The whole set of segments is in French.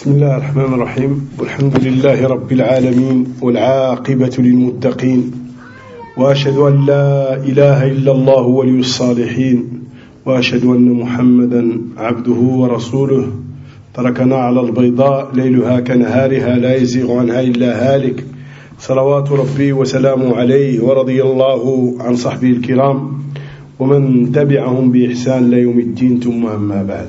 بسم الله الرحمن الرحيم والحمد لله رب العالمين والعاقبة للمتقين وأشهد أن لا إله إلا الله ولي الصالحين وأشهد أن محمدا عبده ورسوله تركنا على البيضاء ليلها كنهارها لا يزيغ عنها إلا هالك صلوات ربي وسلامه عليه ورضي الله عن صحبه الكرام ومن تبعهم بإحسان لا يوم الدين ثم أما بعد.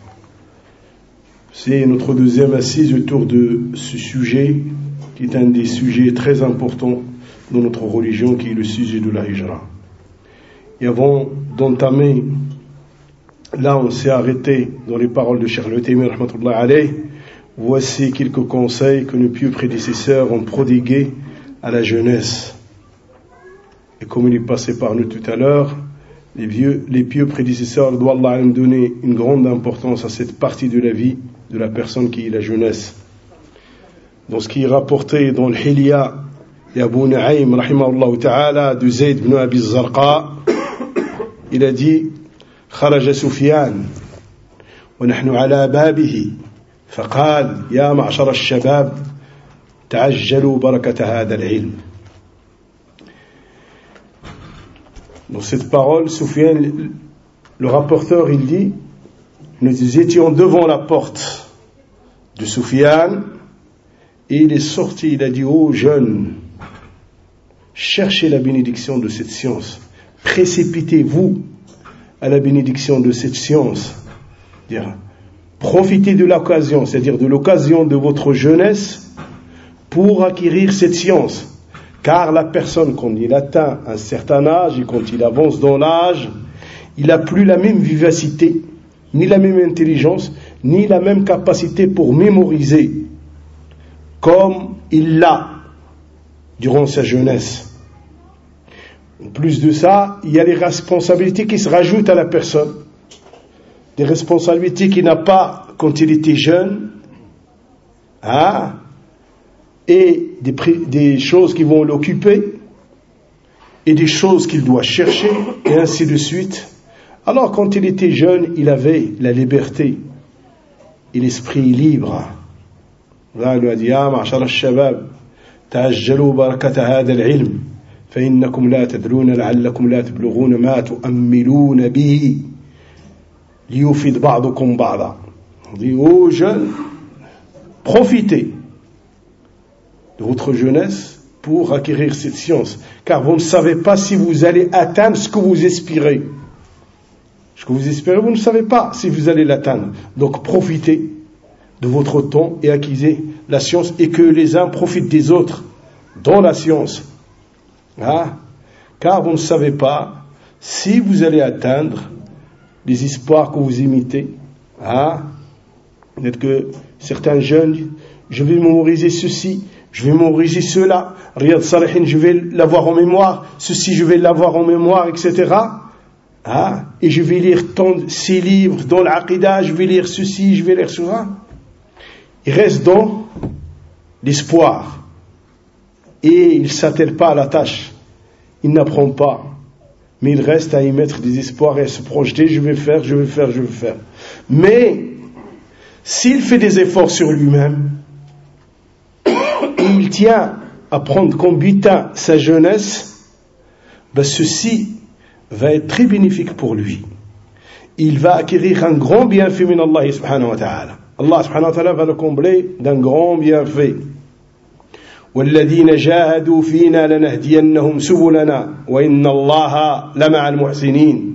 C'est notre deuxième assise autour de ce sujet, qui est un des sujets très importants dans notre religion, qui est le sujet de la hijra. Et avant d'entamer, là on s'est arrêté dans les paroles de Cheikh Al-Uthaymin rahmatullah alayh. Voici quelques conseils que nos pieux prédécesseurs ont prodigués à la jeunesse. Et comme il est passé par nous tout à l'heure, les pieux prédécesseurs doivent Allah donner une grande importance à cette partie de la vie de la personne qui est la jeunesse. Dans ce qui est rapporté dans le Hilya et Abu Nu'aym rahimahullah ta'ala de Zayd ibn Abi Zarqa, il a dit خرج سفيان ونحن على بابه فقال يا معشر الشباب تعجلوا بركة هذا العلم. Dans cette parole, Soufiane, le rapporteur, il dit, nous étions devant la porte de Soufiane et il est sorti, il a dit, ô jeunes, cherchez la bénédiction de cette science, précipitez-vous à la bénédiction de cette science, profitez de l'occasion, c'est-à-dire de l'occasion de votre jeunesse pour acquérir cette science. Car la personne, quand il atteint un certain âge et quand il avance dans l'âge, il n'a plus la même vivacité, ni la même intelligence, ni la même capacité pour mémoriser, comme il l'a durant sa jeunesse. En plus de ça, il y a les responsabilités qui se rajoutent à la personne. Des responsabilités qu'il n'a pas quand il était jeune, et des choses qui vont l'occuper, et des choses qu'il doit chercher, et ainsi de suite. Alors quand il était jeune, il avait la liberté et l'esprit libre. Là, il lui a dit, ah, ma'ashara al-shabab, ta'ajjalu barakata hadha al-ilm, فإنكم لا تدرون لعلكم لا تبلغون ما تؤملون به ليفيد بعضكم بعضا. On dit aux jeunes, profitez de votre jeunesse pour acquérir cette science, car vous ne savez pas si vous allez atteindre ce que vous espérez. Ce que vous espérez, vous ne savez pas si vous allez l'atteindre. Donc profitez de votre temps et acquisez la science, et que les uns profitent des autres dans la science. Car vous ne savez pas si vous allez atteindre les espoirs que vous imitez. Peut-être que certains jeunes, je vais mémoriser ceci, je vais mémoriser cela, Riyad Salihin, je vais l'avoir en mémoire, ceci, je vais l'avoir en mémoire, etc. Et je vais lire ces livres dans l'Aqidah, je vais lire ceci, je vais lire cela. Il reste dans l'espoir. Et il ne s'attelle pas à la tâche. Il n'apprend pas. Mais il reste à y mettre des espoirs et à se projeter, je vais faire. Mais, s'il fait des efforts sur lui-même, et il tient à prendre comme butin sa jeunesse, ceci va être très bénéfique pour lui. Il va acquérir un grand bienfait min Allah subhanahu wa ta'ala. Allah subhanahu wa ta'ala va le combler d'un grand bienfait. وَالَّذِينَ جَاهَدُوا فِينَا لَنَهْدِيَنَّهُمْ سُبُلَنَا وَإِنَّ اللَّهَ لَمَعَ الْمُحْسِنِينَ.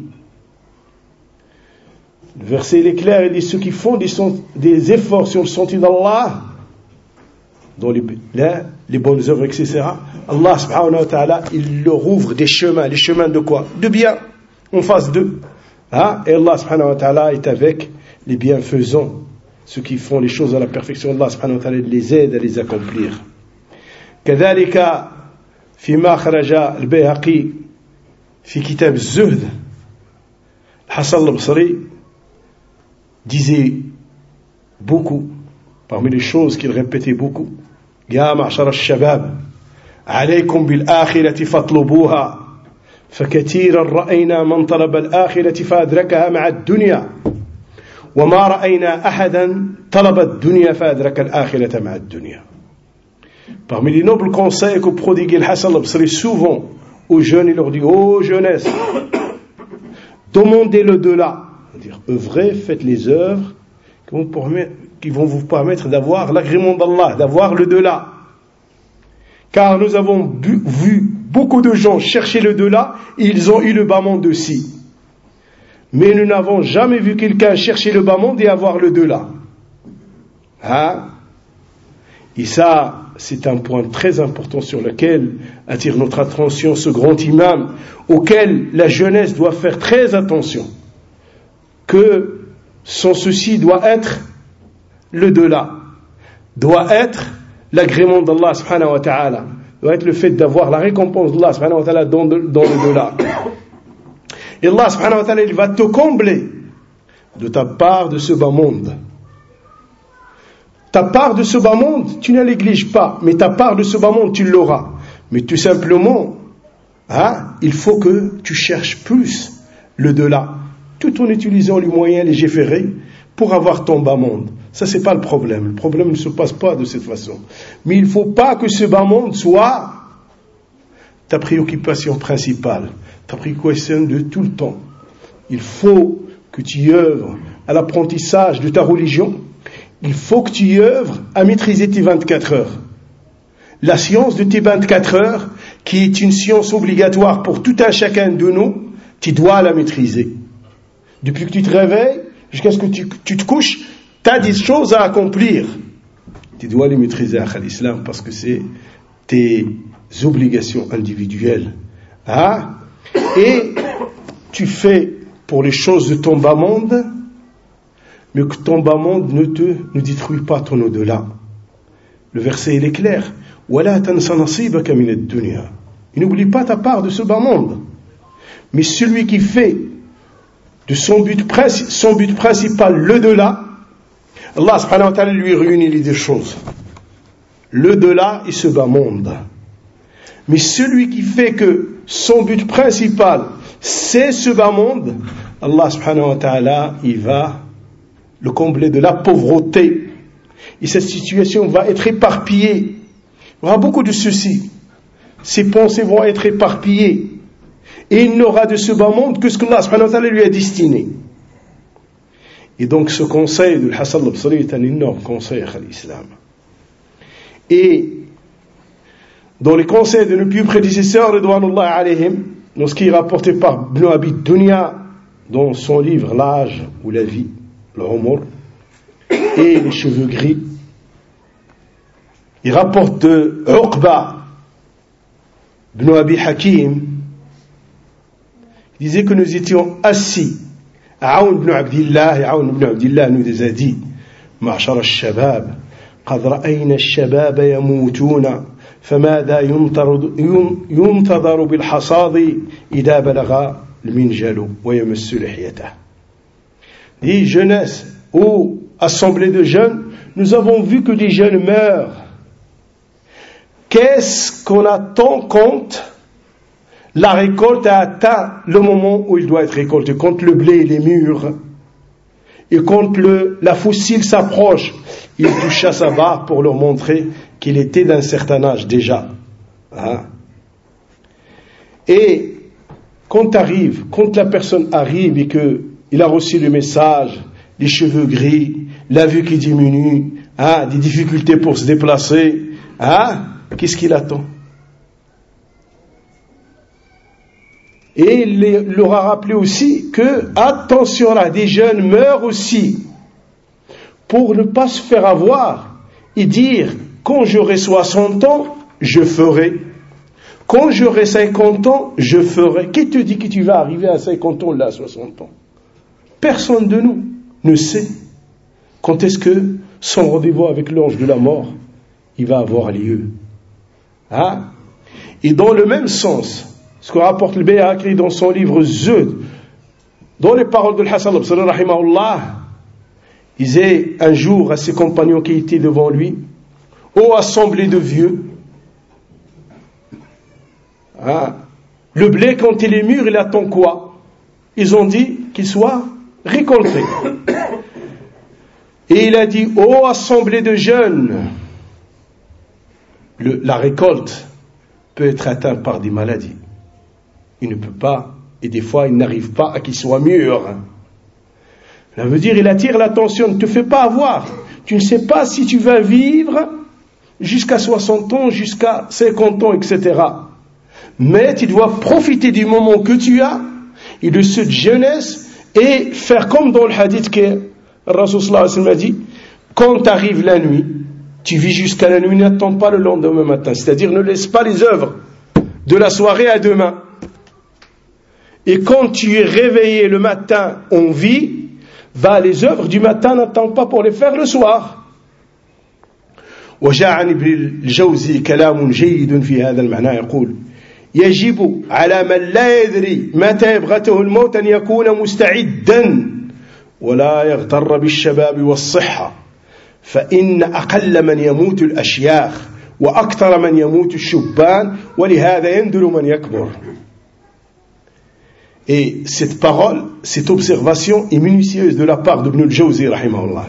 Le verset il est clair, il dit ceux qui font des efforts sur le sentier d'Allah, dans les bonnes œuvres, etc. Allah subhanahu wa ta'ala, il leur ouvre des chemins. Les chemins de quoi? De bien, en face d'eux. Et Allah subhanahu wa ta'ala est avec les bienfaisants, ceux qui font les choses à la perfection. Allah subhanahu wa ta'ala les aide à les accomplir. كذلك فيما خرج البيهقي في كتاب الزهد, Hassan al-Basri disait beaucoup, parmi les choses qu'il répétait beaucoup, يا معشر الشباب عليكم بالآخرة فاطلبوها فكثيرا رأينا من طلب الآخرة فأدركها مع الدنيا وما رأينا أحدا طلب الدنيا فأدرك الآخرة مع الدنيا. Parmi les nobles conseils que prodiguait le Hassan al-Basri souvent aux jeunes, il leur dit: ô jeunesse, demandez l'au-delà, c'est-à-dire œuvrez, faites les œuvres qui vont vous permettre d'avoir l'agrément d'Allah, d'avoir l'au-delà. Car nous avons vu beaucoup de gens chercher l'au-delà et ils ont eu le bas monde aussi. Mais nous n'avons jamais vu quelqu'un chercher le bas monde et avoir l'au-delà. Hein? Et ça, c'est un point très important sur lequel attire notre attention ce grand imam, auquel la jeunesse doit faire très attention, que son souci doit être l'au-delà, doit être l'agrément d'Allah subhanahu wa ta'ala, doit être le fait d'avoir la récompense d'Allah subhanahu wa ta'ala dans l'au-delà. Et Allah subhanahu wa ta'ala, il va te combler de ta part de ce bas monde. Ta part de ce bas monde, tu ne la négliges pas, mais ta part de ce bas monde, tu l'auras. Mais tout simplement, il faut que tu cherches plus le delà, tout en utilisant les moyens légiférés pour avoir ton bas monde. Ça, c'est pas le problème. Le problème ne se passe pas de cette façon. Mais il ne faut pas que ce bas monde soit ta préoccupation principale, ta préoccupation de tout le temps. Il faut que tu y œuvres à l'apprentissage de ta religion. Il faut que tu y œuvres à maîtriser tes 24 heures. La science de tes 24 heures, qui est une science obligatoire pour tout un chacun de nous, tu dois la maîtriser. Depuis que tu te réveilles, jusqu'à ce que tu te couches, tu as des choses à accomplir. Tu dois les maîtriser à l'islam parce que c'est tes obligations individuelles. Et tu fais pour les choses de ton bas monde, mais que ton bas monde ne détruit pas ton au-delà. Le verset, il est clair. وَلَا تَنْسَ نَصِيبَكَ مِنَ الدُّنْيَا. Il n'oublie pas ta part de ce bas monde. Mais celui qui fait de son but principal le-delà, Allah subhanahu wa ta'ala lui réunit les deux choses. Le-delà et ce bas monde. Mais celui qui fait que son but principal, c'est ce bas monde, Allah subhanahu wa ta'ala, il va le combler de la pauvreté. Et cette situation va être éparpillée. Il y aura beaucoup de soucis. Ses pensées vont être éparpillées. Et il n'aura de ce bas monde que ce que Allah subhanahu wa ta'ala lui a destiné. Et donc ce conseil de Hassan al-Basri est un énorme conseil à l'islam. Et dans les conseils de nos plus prédécesseurs, ridwanullah alayhim, dans ce qui est rapporté par Ibn Abi Dunya, dans son livre L'âge ou la vie, le Umur, et les cheveux gris, il rapporte de Uqba Ibn Abi Hakim, il disait que nous étions assis. Aoun ibn Abdillah nous a dit: Ma'ashara al-shabab, qad ra'ayna al-shabab yamoutuna, famada yuntadaru bil-hasadi idha balagha al-minjalu wa yamassu lihyatah. Dit: jeunesse ou assemblée de jeunes, nous avons vu que des jeunes meurent. Qu'est-ce qu'on attend quand la récolte a atteint le moment où il doit être récolté, quand le blé il est mûr et quand la fossile s'approche, il touche à sa barre pour leur montrer qu'il était d'un certain âge déjà. Et quand la personne arrive et qu'il a reçu le message, les cheveux gris, la vue qui diminue, des difficultés pour se déplacer, qu'est-ce qu'il attend? Et il leur a rappelé aussi que, attention là, des jeunes meurent aussi, pour ne pas se faire avoir et dire: quand j'aurai 60 ans, je ferai. Quand j'aurai 50 ans, je ferai. Qui te dit que tu vas arriver à 50 ans là, 60 ans? Personne de nous ne sait quand est-ce que son rendez-vous avec l'ange de la mort, il va avoir lieu. Et dans le même sens, ce que rapporte le Bayhaqi dans son livre Zuhd, dans les paroles de Hassan al-Basri rahimahullah, il disait un jour à ses compagnons qui étaient devant lui: ô assemblée de vieux, le blé quand il est mûr, il attend quoi? Ils ont dit qu'il soit récolté. Et il a dit, ô assemblée de jeunes, la récolte peut être atteinte par des maladies. Il ne peut pas, et des fois il n'arrive pas à qu'il soit mûr. Ça veut dire, il attire l'attention, ne te fais pas avoir. Tu ne sais pas si tu vas vivre jusqu'à 60 ans, jusqu'à 50 ans, etc. Mais tu dois profiter du moment que tu as et de cette jeunesse et faire comme dans le hadith que le Rasul sallallahu alayhi wa sallam a dit, quand arrive la nuit, tu vis jusqu'à la nuit, n'attends pas le lendemain matin. C'est-à-dire, ne laisse pas les œuvres de la soirée à demain. Et quand tu es réveillé le matin en vie, les œuvres du matin n'attends pas pour les faire le soir. وجاء عن ابن الجوزي كلام جيد في هذا المعنى يقول يجب على من لا يدري متى يبغته الموت أن يكون مستعدا ولا يغتر بالشباب والصحة فإن أقل من يموت الأشياخ وأكثر من يموت الشبان ولهذا يندل من يكبر. Et cette parole, cette observation est minutieuse de la part d'Ibn al-Jawzi rahimahullah.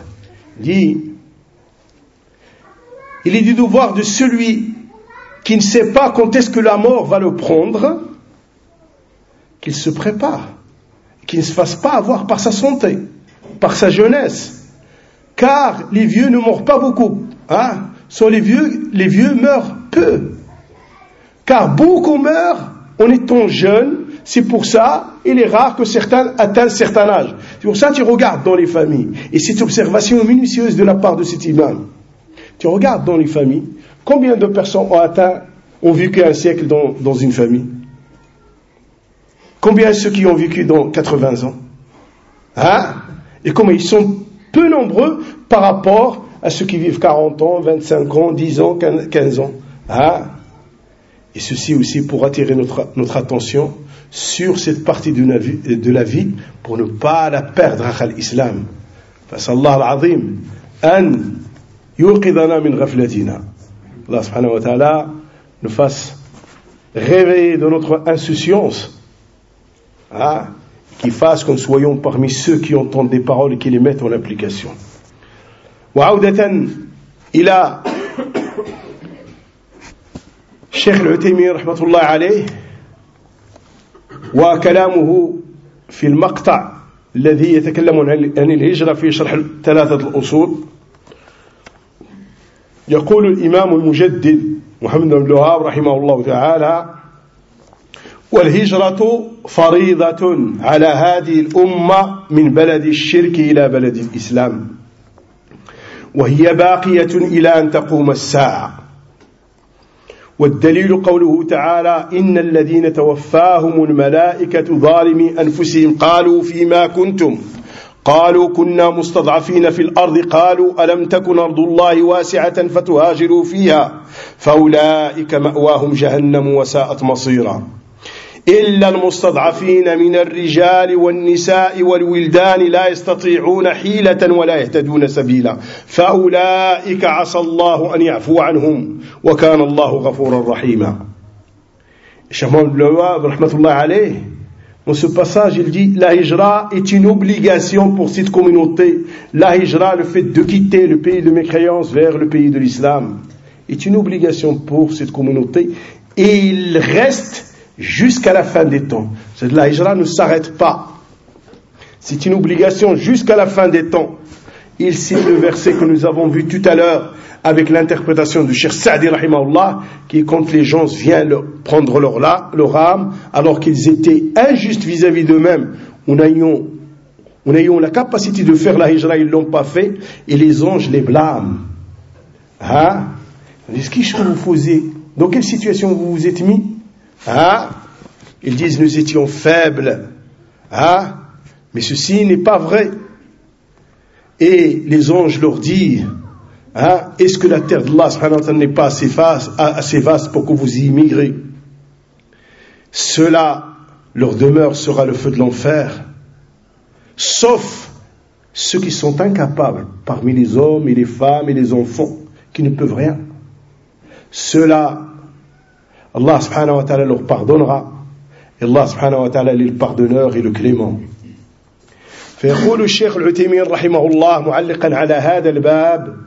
Il est du devoir de celui qui ne sait pas quand est-ce que la mort va le prendre, qu'il se prépare, qu'il ne se fasse pas avoir par sa santé, par sa jeunesse. Car les vieux ne meurent pas beaucoup. Les vieux meurent peu. Car beaucoup meurent en étant jeunes. C'est pour ça, il est rare que certains atteignent un certain âge. C'est pour ça que tu regardes dans les familles. Et cette observation minutieuse de la part de cet imam. Tu regardes dans les familles, combien de personnes ont vécu un siècle dans une famille? Combien ceux qui ont vécu dans 80 ans? Et comment ils sont peu nombreux par rapport à ceux qui vivent 40 ans, 25 ans, 10 ans, 15 ans. Et ceci aussi pour attirer notre attention sur cette partie de la vie pour ne pas la perdre à l'islam. Fasallah al-azim an yuqidana min ghaflatina. Allah subhanahu wa ta'ala nous fasse réveiller de notre insouciance, qui fasse que nous soyons parmi ceux qui entendent des paroles et qui les mettent en application. وعودة إلى الشيخ العثيمين رحمة الله عليه وكلامه في المقطع الذي يتكلم عن الهجرة في شرح ثلاثة الأصول. يقول الإمام المجدد محمد بن الوهاب رحمه الله تعالى: والهجرة فريضة على هذه الأمة من بلد الشرك إلى بلد الإسلام، وهي باقية إلى أن تقوم الساعة. والدليل قوله تعالى: إن الذين توفاهم الملائكة ظالمي أنفسهم قالوا فيما كنتم قالوا كنا مستضعفين في الأرض قالوا ألم تكن أرض الله واسعة فتهاجروا فيها فأولئك مأواهم جهنم وساءت مصيرا إلا المستضعفين من الرجال والنساء والولدان لا يستطيعون حيلة ولا يهتدون سبيلا فأولئك عسى الله أن يعفو عنهم وكان الله غفورا رحيما. Cheikh Mohamed Blawab, rahmatullah alayh, dans ce passage, il dit: la hijra est une obligation pour cette communauté. La hijra, le fait de quitter le pays de mécréance vers le pays de l'islam, est une obligation pour cette communauté et il reste jusqu'à la fin des temps. La hijra ne s'arrête pas. C'est une obligation jusqu'à la fin des temps. Il cite le verset que nous avons vu tout à l'heure avec l'interprétation du Cheikh Sa'di rahimahullah, qui est quand les gens viennent prendre leur âme alors qu'ils étaient injustes vis-à-vis d'eux-mêmes, en ayant la capacité de faire la hijra, ils ne l'ont pas fait, et les anges les blâment. Qu'est-ce que vous faisiez? Dans quelle situation vous vous êtes mis? Ils disent: nous étions faibles. Mais ceci n'est pas vrai. Et les anges leur disent: est-ce que la terre d'Allah subhanahu wa ta'ala n'est pas assez vaste pour que vous y immigrez? Cela, leur demeure sera le feu de l'enfer, sauf ceux qui sont incapables parmi les hommes et les femmes et les enfants qui ne peuvent rien. Ceux-là, Allah subhanahu wa ta'ala leur pardonnera, et Allah subhanahu wa ta'ala est le pardonneur et le clément. فيقول الشيخ العثيمين رحمه الله معلقا على هذا الباب: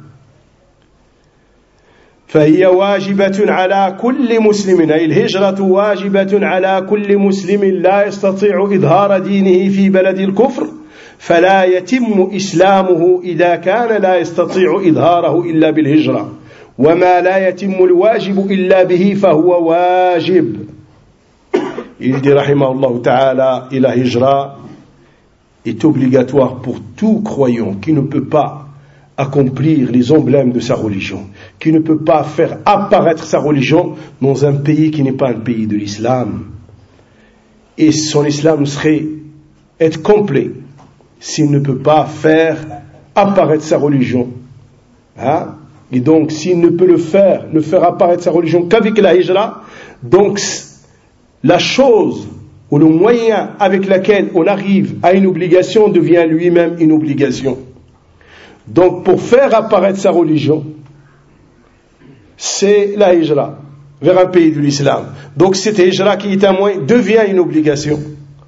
فهي واجبة على كل مسلم، أي الهجرة واجبة على كل مسلم لا يستطيع إظهار دينه في بلد الكفر، فلا يتم إسلامه إذا كان لا يستطيع إظهاره إلا بالهجرة، وما لا يتم الواجب إلا به فهو واجب. Il dit rahimahullah ta'ala, et la hijra est obligatoire pour tout croyant qui ne peut pas accomplir les emblèmes de sa religion, qui ne peut pas faire apparaître sa religion dans un pays qui n'est pas un pays de l'islam. Et son islam serait être complet s'il ne peut pas faire apparaître sa religion. Hein? Et donc, s'il ne peut ne faire apparaître sa religion qu'avec la hijra, donc la chose ou le moyen avec lequel on arrive à une obligation devient lui-même une obligation. Donc, pour faire apparaître sa religion, c'est la hijra vers un pays de l'islam. Donc, cette hijra qui est un moyen devient une obligation.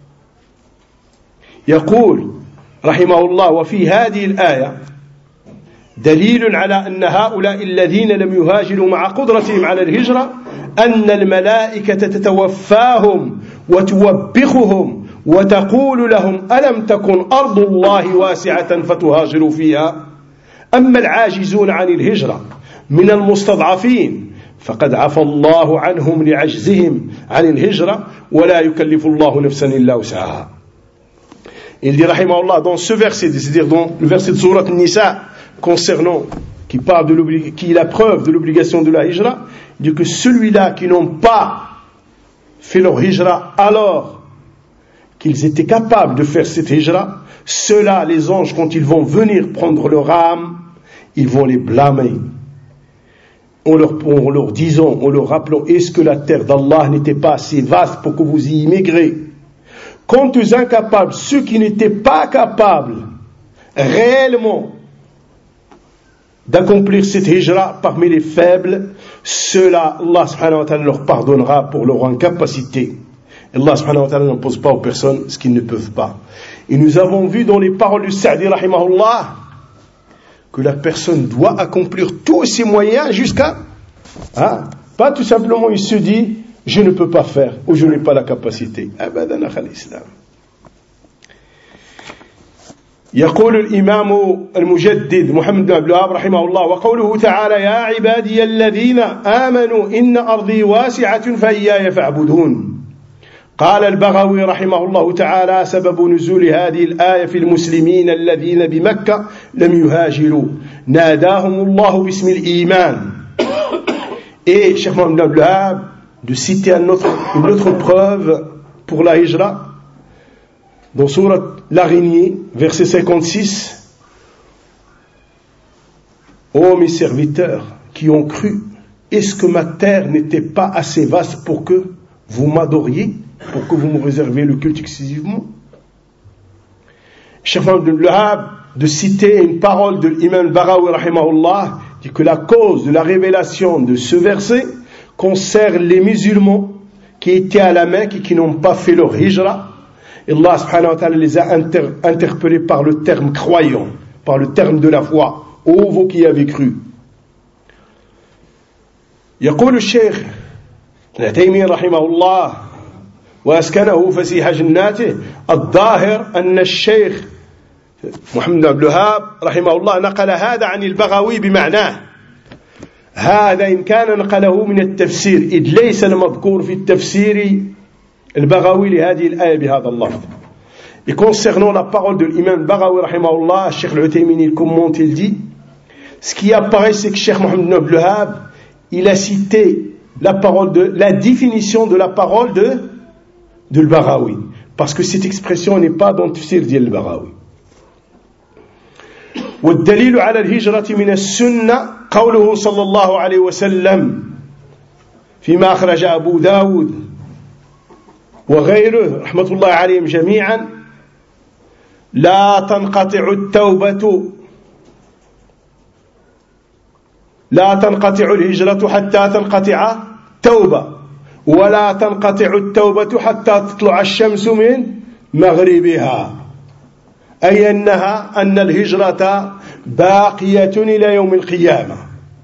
يقول رحمه الله: وفي هذه الآية دليل على أن هؤلاء الذين لم يهاجروا مع قدرتهم على الهجرة أن الملائكة تتوفاهم وتوبخهم وتقول لهم: ألم تكن أرض الله واسعة فتهاجروا فيها؟ أما العاجزون عن الهجرة من المستضعفين فقد عفى الله عنهم لعجزهم عن الهجرة ولا يكلف الله نفسا إلا وسعها. Il dit rahimahullah dans ce verset, c'est-à-dire dans le verset de Sourate Nisa concernant, qui est la preuve de l'obligation de la hijra, il dit que celui-là qui n'ont pas fait leur hijra alors qu'ils étaient capables de faire cette hijra, ceux-là, les anges, quand ils vont venir prendre leur âme, ils vont les blâmer en leur disant, en leur rappelant: est-ce que la terre d'Allah n'était pas assez vaste pour que vous y immigrez? Quant aux incapables, ceux qui n'étaient pas capables réellement d'accomplir cette hijra parmi les faibles, ceux-là, Allah subhanahu wa ta'ala leur pardonnera pour leur incapacité. Allah subhanahu wa ta'ala n'impose pas aux personnes ce qu'ils ne peuvent pas. Et nous avons vu dans les paroles du Sa'di rahimahullah que la personne doit accomplir tous ses moyens jusqu'à... pas tout simplement il se dit: je ne peux pas faire ou je n'ai pas la capacité. Abadan akhal islam. يقول الإمام المجدد محمد بن عبد الوهاب رحمه الله: وقوله تعالى: يا عبادي الذين آمنوا إن أرضي واسعة فإياي فاعبدون. قال البغوي رحمه الله تعالى: سبب نزول هذه الآية في المسلمين الذين بمكة لم يهاجروا ناداهم الله باسم الإيمان. Et Cheikh Mohamed bin Abdul Wahhab de citer une autre preuve pour la hijra dans Sourate l'Araignée, verset 56: ô mes serviteurs qui ont cru, est-ce que ma terre n'était pas assez vaste pour que vous m'adoriez, pour que vous me réserviez le culte exclusivement? Cheikh Mohamed bin Abdul Wahhab de citer une parole de l'imam Baghawi rahimahullah, dit que la cause de la révélation de ce verset concerne les musulmans qui étaient à la Mecque et qui n'ont pas fait leur hijra. Et Allah subhanahu wa ta'ala les a interpellés par le terme croyant, par le terme de la foi. Ô vous qui avez cru. يقول الشيخ العثيمين رحمه الله وأسكنه فسيح جناته: الظاهر أن الشيخ محمد بن عبد الوهاب رحمه الله نقل هذا عن البغوي بمعناه هذا إن كان نقله من التفسير، إذ ليس المذكور في التفسير البغوي لهذه الآية بهذا اللفظ. Et concernant la parole de l'imam Baghawi rahimahullah, Cheikh al-Uthaymin il commente, il dit: ce qui apparaît, c'est que Cheikh Mohamed bin Abdul Wahhab il a cité la définition de la parole de al-Baghawi, parce que cette expression n'est pas dans le tafsir d'al-Baghawi. والدليل على الهجرة من السنة قوله صلى الله عليه وسلم فيما أخرج أبو داود وغيره رحمة الله عليهم جميعا: لا تنقطع الهجرة حتى تنقطع توبة، ولا تنقطع التوبة حتى تطلع الشمس من مغربها. أي أن الهجرة باقية إلى يوم القيامة.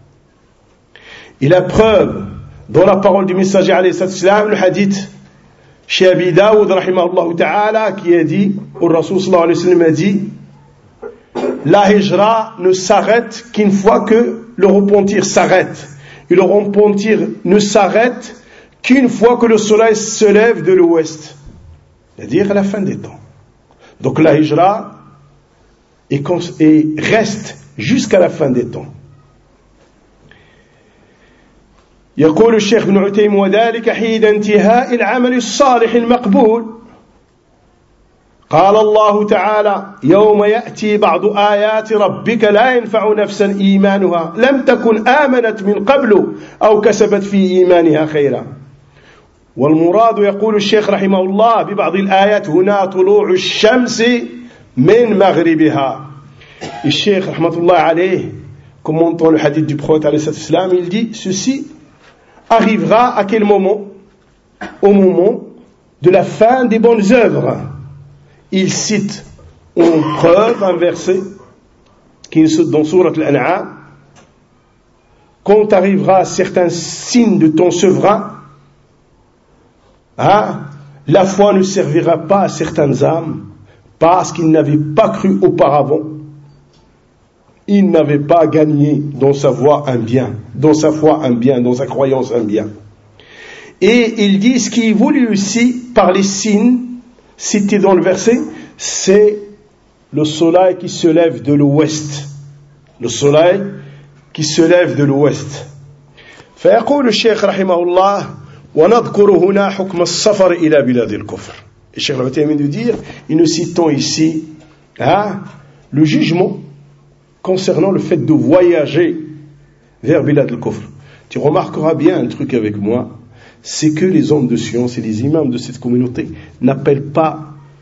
Et la preuve dans la parole du messager alayhi salam, le hadith chez Abi Daoud rahimahullah ta'ala, qui a dit, au Rasul sallallahu alayhi wa sallam a dit, la hijra ne s'arrête qu'une fois que le repentir s'arrête. Et le repentir ne s'arrête qu'une fois que le soleil se lève de l'ouest, c'est-à-dire à la fin des temps. Donc la hijra reste jusqu'à la fin des temps. يقول الشيخ ابن عثيمين وذلك حين انتهاء العمل الصالح المقبول. قال الله تعالى يوم يأتي بعض آيات ربك لا ينفع نفسا إيمانها لم تكن آمنت من قبل أو كسبت في إيمانها خيرا. والمراد يقول الشيخ رحمه الله ببعض الآيات هنا طلوع الشمس من مغربها. الشيخ رحمة الله عليه, commentant le hadith du prophète alayhi salam, il dit ceci arrivera à quel moment? Au moment de la fin des bonnes œuvres. Il cite en preuve un verset qui est dans Surat Al-An'am. Quand arrivera certains signes de ton souverain, la foi ne servira pas à certaines âmes parce qu'ils n'avaient pas cru auparavant. Ils n'avaient pas gagné dans sa foi un bien, dans sa croyance un bien. Et il dit ce qui est voulu aussi par les signes cités dans le verset, c'est le soleil qui se lève de l'ouest. Le soleil qui se lève de l'ouest. فيقول الشيخ رحمه الله ونذكر هنا حكم السفر إلى بلاد الكفر. Et Cheikh Al-Uthaymin de dire, et nous citons ici le jugement concernant le fait de voyager vers Bilad al-Kufr. Tu remarqueras bien un truc avec moi, c'est que les hommes de science et les imams de cette communauté n'appellent pas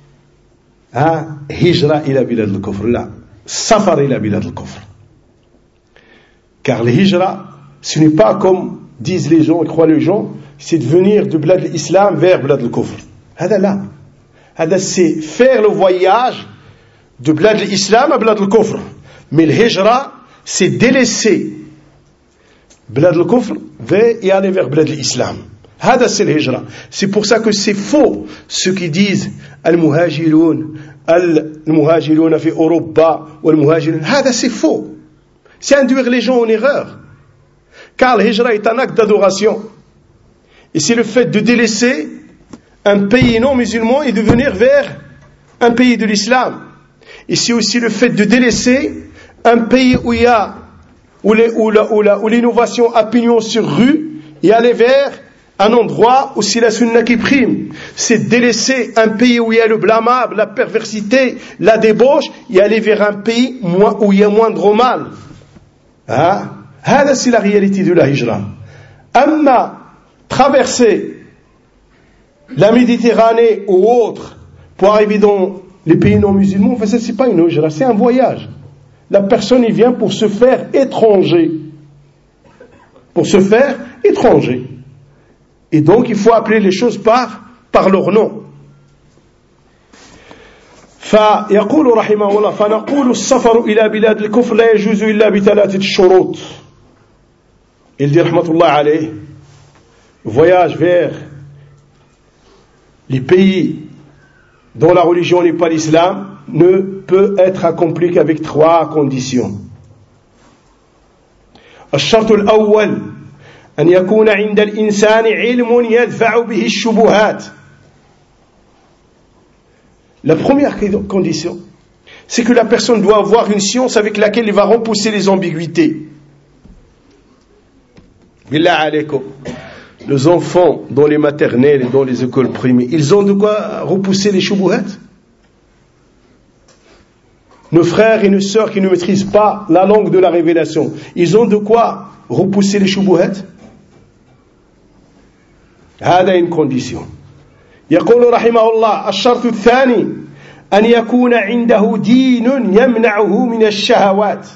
Hijra ila Bilad al-Kufr, là, Safar ila Bilad al-Kufr. Car le Hijra, ce n'est pas comme disent les gens et croient les gens, c'est de venir de Bilad al-Islam vers Bilad al-Kufr. Hada là. Hada, c'est faire le voyage de Bilad al-Islam à Bilad al-Kufr. Mais le hijra, c'est délaisser Bilad al-Kufr et aller vers Bilad al-Islam. Hada, c'est le hijra. C'est pour ça que c'est faux ceux qui disent al-muhajiroun fi Europa ou al-muhajiroun. Hada, c'est faux. C'est induire les gens en erreur. Car le hijra est un acte d'adoration. Et c'est le fait de délaisser un pays non musulman et de venir vers un pays de l'islam. Et c'est aussi le fait de délaisser un pays où l'innovation a pignon sur rue et aller vers un endroit où c'est la sunna qui prime. C'est délaisser un pays où il y a le blâmable, la perversité, la débauche et aller vers un pays où il y a moindre mal. C'est la réalité de la hijra. Amma traverser la Méditerranée ou autre pour arriver dans les pays non musulmans, enfin, ça, c'est pas une hijra, c'est un voyage. La personne y vient pour se faire étranger. Pour se faire étranger. Et donc, il faut appeler les choses par leur nom. فيقول رحمه الله فنقول السفر إلى بلاد الكفر لا يجوز إلا بثلاثة شروط. Il dit رحمة الله عليه, voyage vers les pays dont la religion n'est pas l'islam ne peut être accompli qu'avec 3 conditions. الشرط الأول أن يكون عند الإنسان علم يدفع به الشبهات. La première condition, c'est que la personne doit avoir une science avec laquelle il va repousser les ambiguïtés. Billah alaykum. Les enfants dans les maternelles et dans les écoles primaires, ils ont de quoi repousser les shubuhat. Nos frères et nos sœurs qui ne maîtrisent pas la langue de la révélation, ils ont de quoi repousser les shubuhat. هذا une condition. يقول رحمه الله الشرط الثاني أن يكون عنده دين يمنعه من الشهوات.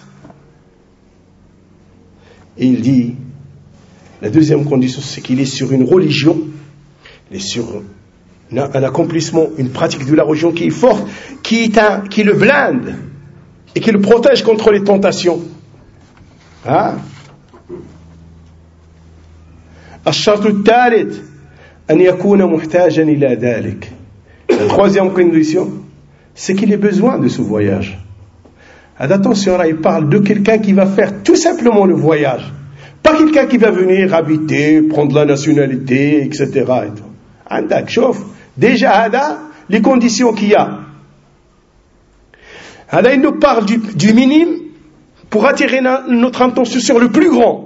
Et il dit, la deuxième condition, c'est qu'il est sur une religion, il est sur un accomplissement, une pratique de la religion qui est forte, qui le blinde et qui le protège contre les tentations. الشرط الثالث أن يكون محتاجا إلى ذلك. La troisième condition, c'est qu'il ait besoin de ce voyage. Attention, là, il parle de quelqu'un qui va faire tout simplement le voyage. Pas quelqu'un qui va venir habiter, prendre la nationalité, etc. عندك شوف déjà هذا les conditions qu'il y a. Là, il nous parle du minime pour attirer notre attention sur le plus grand.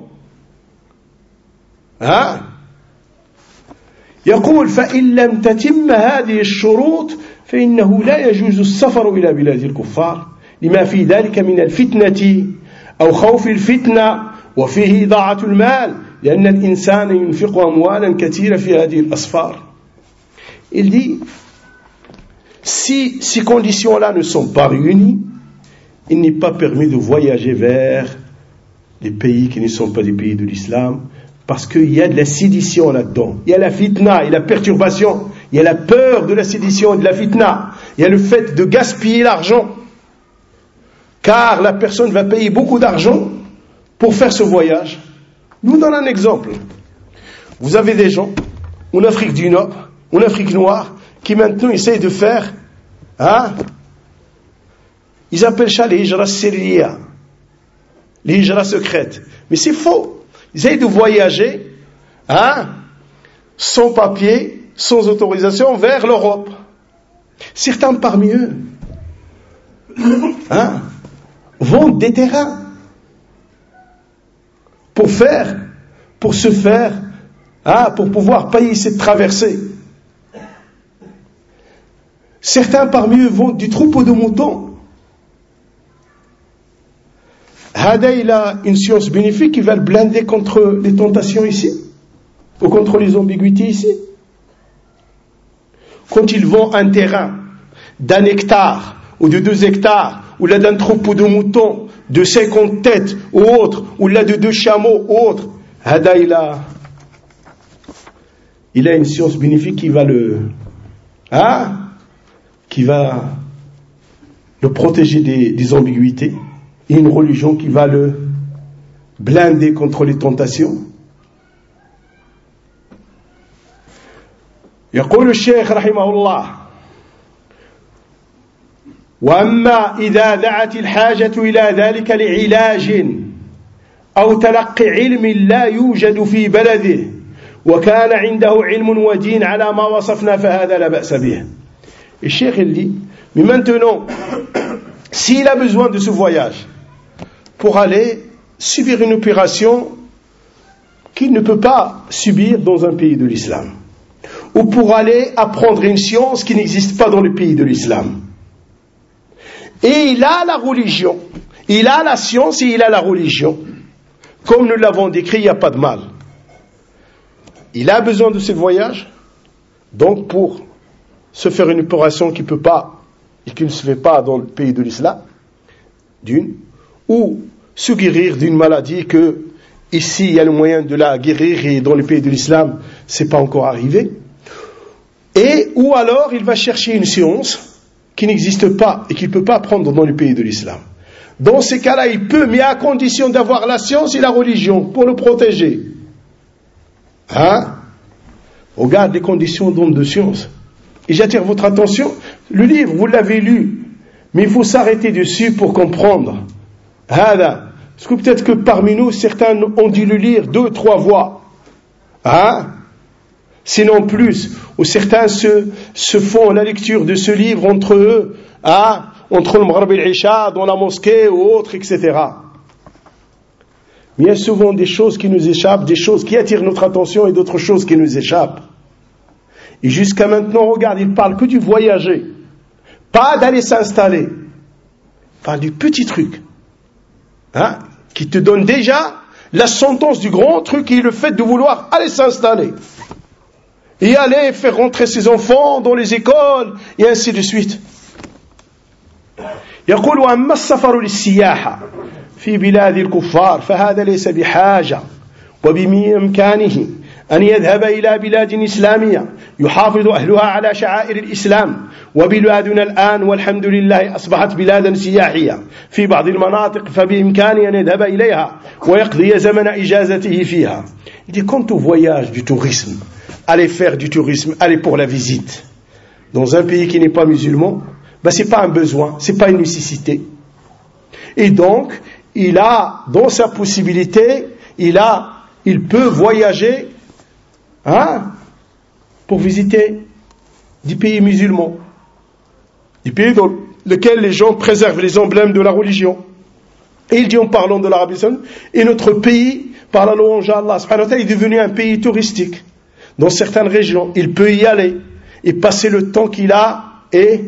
يقول فإن لم تتم هذه الشروط فإنه لا يجوز السفر إلى بلاد الكفار لما في ذلك من الفتنة أو خوف الفتنة وفيه إضاعة المال لأن الإنسان ينفق أموالا كثيرة في هذه الأسفار. Il dit si ces conditions-là ne sont pas réunies, il n'est pas permis de voyager vers les pays qui ne sont pas des pays de l'islam, parce qu'il y a de la sédition là-dedans. Il y a la fitna, il y a la perturbation, il y a la peur de la sédition et de la fitna, il y a le fait de gaspiller l'argent, car la personne va payer beaucoup d'argent pour faire ce voyage. Je vous donne un exemple. Vous avez des gens, en Afrique du Nord, en Afrique noire, qui maintenant essayent de faire, ils appellent ça les hijra sirriya, les hijra secrètes. Mais c'est faux. Ils essayent de voyager, sans papier, sans autorisation, vers l'Europe. Certains parmi eux, vendent des terrains pour pouvoir payer cette traversée. Certains parmi eux vendent du troupeau de moutons. Hada, il a une science bénéfique qui va le blinder contre les tentations ici, ou contre les ambiguïtés ici. Quand il vend un terrain d'1 hectare, ou de 2 hectares, ou là d'un troupeau de moutons, de 50 têtes, ou autre, ou là de 2 chameaux, ou autre, Hada, il a une science bénéfique qui va le protéger des ambiguïtés, et une religion qui va le blinder contre les tentations. يقول الشيخ رحمه الله وأما إذا دعت الحاجة إلى ذلك لعلاج أو تلقي علم لا يوجد في بلده وكان عنده علم ودين على ما وصفنا فهذا لا بأس به. Et Cheikh il dit, mais maintenant, s'il a besoin de ce voyage pour aller subir une opération qu'il ne peut pas subir dans un pays de l'islam, ou pour aller apprendre une science qui n'existe pas dans le pays de l'islam, et il a la religion, il a la science et il a la religion, comme nous l'avons décrit, il n'y a pas de mal. Il a besoin de ce voyage, donc pour se faire une opération qui peut pas et qui ne se fait pas dans le pays de l'islam, ou se guérir d'une maladie que ici il y a le moyen de la guérir et dans le pays de l'islam c'est pas encore arrivé, ou alors il va chercher une science qui n'existe pas et qu'il ne peut pas apprendre dans le pays de l'islam. Dans ces cas-là il peut, mais à condition d'avoir la science et la religion pour le protéger. Regarde les conditions d'homme de science. Et j'attire votre attention, le livre, vous l'avez lu, mais il faut s'arrêter dessus pour comprendre. Parce que peut-être que parmi nous, certains ont dû le lire 2-3 fois. Sinon plus. Ou certains se font la lecture de ce livre entre eux, entre le Maghrib et l'Isha, dans la mosquée ou autre, etc. Mais il y a souvent des choses qui nous échappent, des choses qui attirent notre attention et d'autres choses qui nous échappent. Et jusqu'à maintenant, regarde, il ne parle que du voyager. Pas d'aller s'installer. Il parle du petit truc. Qui te donne déjà la sentence du grand truc qui est le fait de vouloir aller s'installer. Et aller faire rentrer ses enfants dans les écoles, et ainsi de suite. يقول وأما السفر للسياحة في بلاد الكفار فهذا ليس بحاجة وبإمكانه أن يذهب إلى بلاد إسلامية يحافظ أهلها على شعائر الإسلام وبلادنا الآن والحمد لله أصبحت بلادا سياحية في بعض المناطق فبإمكانه أن يذهب إليها ويقضي زمن إجازته فيها. Il dit quand on voyage du tourisme, aller faire du tourisme, aller pour la visite dans un pays qui n'est pas musulman, c'est pas un besoin, c'est pas une nécessité. Et donc, il a dans sa possibilité, il peut voyager pour visiter des pays musulmans, des pays dans lesquels les gens préservent les emblèmes de la religion. Et il dit en parlant de l'Arabie Saoudite, et notre pays, par la louange à Allah subhanahu wa ta'ala, est devenu un pays touristique. Dans certaines régions, il peut y aller et passer le temps qu'il a et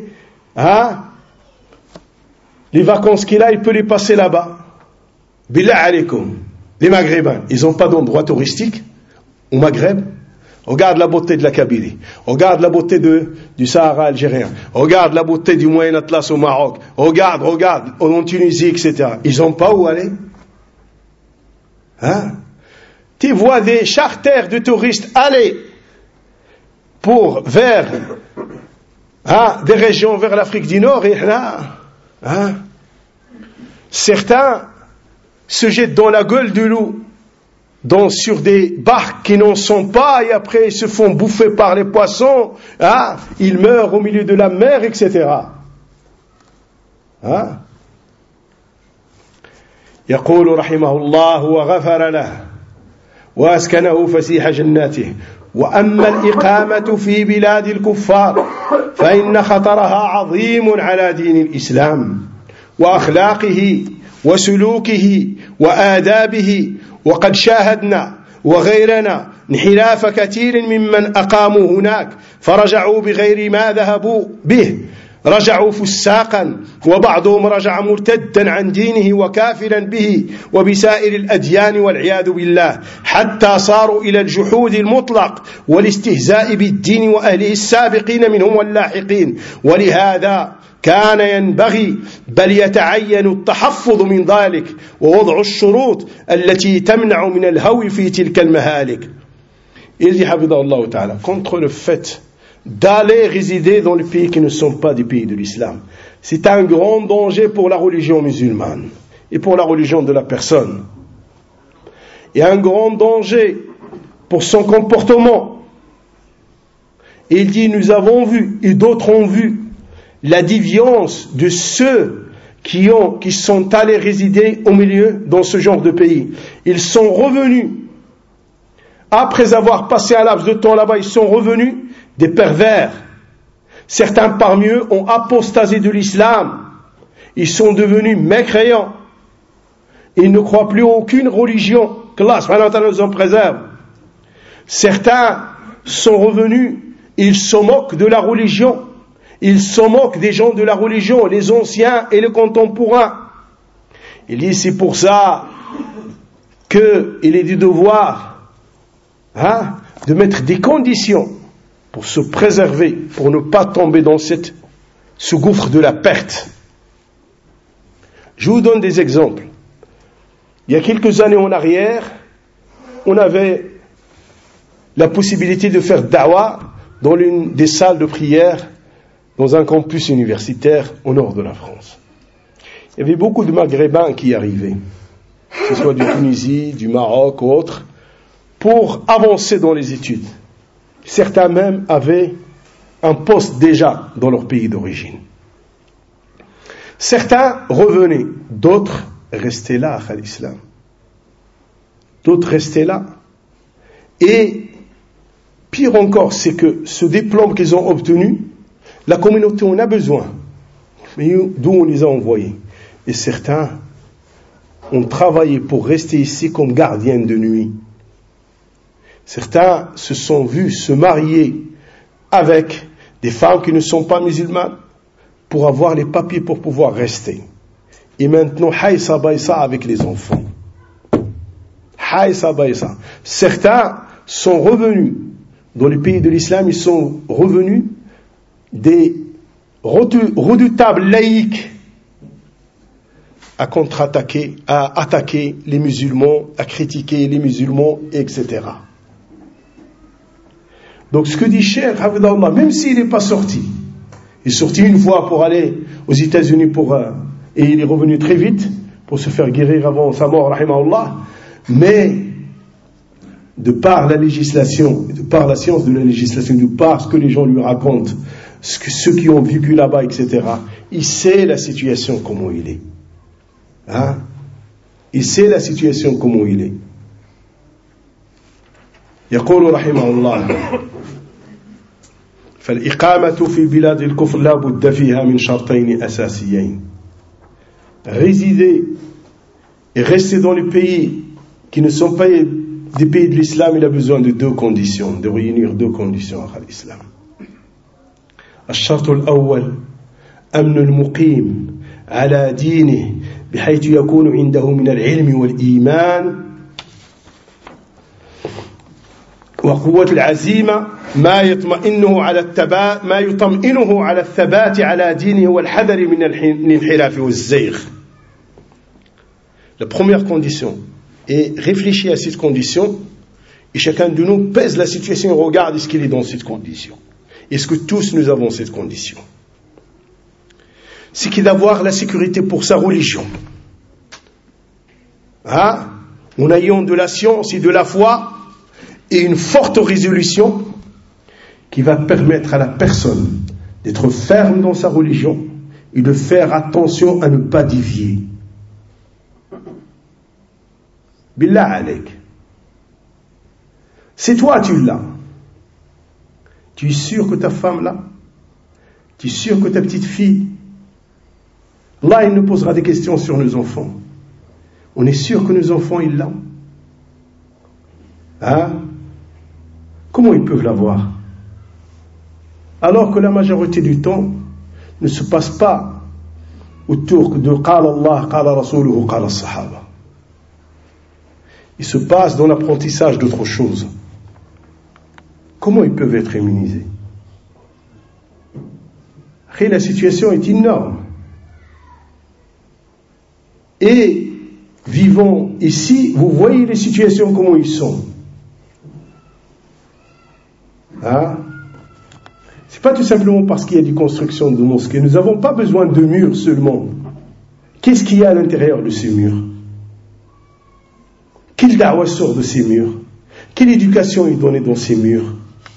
les vacances qu'il a, il peut les passer là-bas. Billah alaykoum, les Maghrébins, ils n'ont pas d'endroit touristique au Maghreb. Regarde la beauté de la Kabylie, regarde la beauté du Sahara algérien, regarde la beauté du Moyen Atlas au Maroc, regarde en Tunisie, etc. Ils n'ont pas où aller. Tu vois des charters de touristes aller vers des régions vers l'Afrique du Nord et là, certains se jettent dans la gueule du loup, sur des barques qui n'en sont pas, et après ils se font bouffer par les poissons, ils meurent au milieu de la mer, etc. يقول رحمه الله وغفر له وأسكنه فسيح جناته وأما الإقامة في بلاد الكفار فإن خطرها عظيم على دين الإسلام وأخلاقه وسلوكه وآدابه وقد شاهدنا وغيرنا انحراف كثير ممن أقاموا هناك فرجعوا بغير ما ذهبوا به رجعوا فساقا وبعضهم رجع مرتدا عن دينه وكافرا به وبسائر الأديان والعياذ بالله حتى صاروا إلى الجحود المطلق والاستهزاء بالدين وأهله السابقين منهم واللاحقين ولهذا كان ينبغي بل يتعين التحفظ من ذلك ووضع الشروط التي تمنع من الهوي في تلك المهالك. Il dit حفظه الله تعالى contre le fait d'aller résider dans les pays qui ne sont pas des pays de l'islam. C'est un grand danger pour la religion musulmane et pour la religion de la personne. Et un grand danger pour son comportement. Et il dit, nous avons vu, et d'autres ont vu, la déviance de ceux qui sont allés résider au milieu dans ce genre de pays. Ils sont revenus, après avoir passé un laps de temps là-bas, ils sont revenus des pervers. Certains parmi eux ont apostasé de l'islam. Ils sont devenus mécréants. Ils ne croient plus aucune religion. Qu'Allah subhanahu wa ta'ala nous en préserve. Certains sont revenus, ils se moquent de la religion. Ils se moquent des gens de la religion, les anciens et les contemporains. Il dit, c'est pour ça qu'il est du devoir de mettre des conditions pour se préserver, pour ne pas tomber dans ce gouffre de la perte. Je vous donne des exemples. Il y a quelques années en arrière, on avait la possibilité de faire da'wah dans l'une des salles de prière dans un campus universitaire au nord de la France. Il y avait beaucoup de Maghrébins qui y arrivaient, que ce soit de Tunisie, du Maroc ou autres, pour avancer dans les études. Certains même avaient un poste déjà dans leur pays d'origine. Certains revenaient, d'autres restaient là à l'islam. D'autres restaient là. Et pire encore, c'est que ce diplôme qu'ils ont obtenu, la communauté en a besoin. Mais d'où on les a envoyés. Et certains ont travaillé pour rester ici comme gardiens de nuit. Certains se sont vus se marier avec des femmes qui ne sont pas musulmanes pour avoir les papiers pour pouvoir rester. Et maintenant, haïsa baïsa avec les enfants. Haïsa baïsa. Certains sont revenus dans les pays de l'islam, ils sont revenus des redoutables laïcs à contre-attaquer, à attaquer les musulmans, à critiquer les musulmans, etc. Donc ce que dit Cheikh Hafidahullah, même s'il n'est pas sorti, il est sorti une fois pour aller aux États-Unis et il est revenu très vite pour se faire guérir avant sa mort, rahimahullah, mais de par la législation, de par la science de la législation, de par ce que les gens lui racontent, ceux qui ont vécu là-bas, etc., il sait la situation comment il est. Hein? Il sait la situation comment il est. يقول رحمه الله فالإقامة في بلاد الكفر لا بد فيها من شرطين أساسيين. Résider et rester dans les pays qui ne sont pas des pays de l'islam, il a besoin de deux conditions, de réunir deux conditions à l'islam. الشرط الأول أمن المقيم على دينه بحيث يكون عنده من العلم والإيمان وقوة العزيمة ما يطمئنه على الثبات على دينه والحذر من الانحراف والزيغ. La première condition, et réfléchis à cette condition, et chacun de nous pèse la situation et regarde est-ce qu'il est dans cette condition. Est-ce que tous nous avons cette condition? C'est qu'il d'avoir la sécurité pour sa religion. Hein? En ayant de la science et de la foi et une forte résolution qui va permettre à la personne d'être ferme dans sa religion et de faire attention à ne pas dévier. Billah alayk. C'est toi, tu l'as. Tu es sûr que ta femme l'a? Tu es sûr que ta petite fille? Là, il nous posera des questions sur nos enfants. On est sûr que nos enfants, ils l'ont? Hein? Comment ils peuvent l'avoir? Alors que la majorité du temps ne se passe pas autour de Qala Allah, Qala Rasuluhu, Qala Sahaba. Il se passe dans l'apprentissage d'autre chose. Comment ils peuvent être immunisés? Après, la situation est énorme. Et vivant ici, vous voyez les situations comment ils sont. Hein? C'est pas tout simplement parce qu'il y a des constructions de mosquées. Nous n'avons pas besoin de murs seulement. Qu'est-ce qu'il y a à l'intérieur de ces murs? Quelle da'wa sort de ces murs? Quelle éducation est donnée dans ces murs?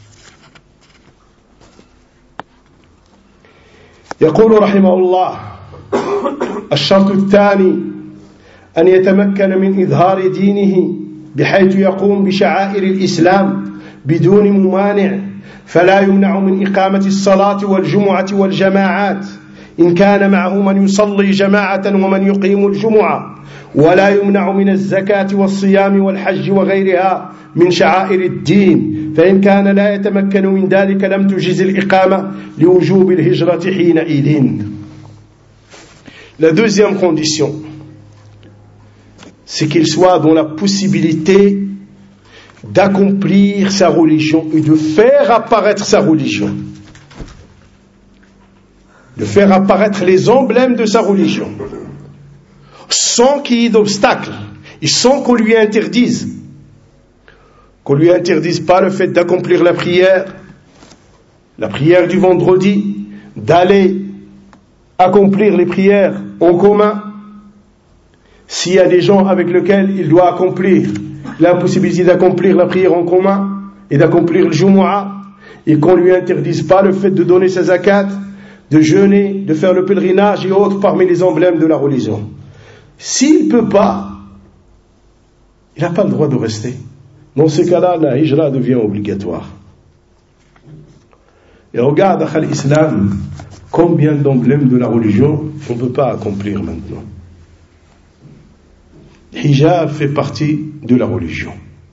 يقول رحمه الله الشرط الثاني أن يتمكن من إظهار دينه بحيث يقوم بشعائر الإسلام بدون ممانع فلا يمنع من إقامة الصلاة والجمعة والجماعات إن كان معه من يصلي جماعة ومن يقيم الجمعة ولا يمنع من الزكاة والصيام والحج وغيرها من شعائر الدين فإن كان لا يتمكن من ذلك لم تجز الإقامة لوجوب الهجرة حينئذ. La deuxième condition, c'est qu'il soit dans la possibilité d'accomplir sa religion et de faire apparaître sa religion, de faire apparaître les emblèmes de sa religion, sans qu'il y ait d'obstacles et sans qu'on lui interdise. Qu'on lui interdise pas le fait d'accomplir la prière du vendredi, d'aller accomplir les prières en commun. S'il y a des gens avec lesquels il doit accomplir la possibilité d'accomplir la prière en commun et d'accomplir le Jumu'ah, et qu'on lui interdise pas le fait de donner sa zakat, de jeûner, de faire le pèlerinage et autres parmi les emblèmes de la religion. S'il ne peut pas, il n'a pas le droit de rester. Dans ces cas-là, la hijra devient obligatoire. Et regarde, à l'islam, combien d'emblèmes de la religion on ne peut pas accomplir maintenant. Hijab fait partie de la religion.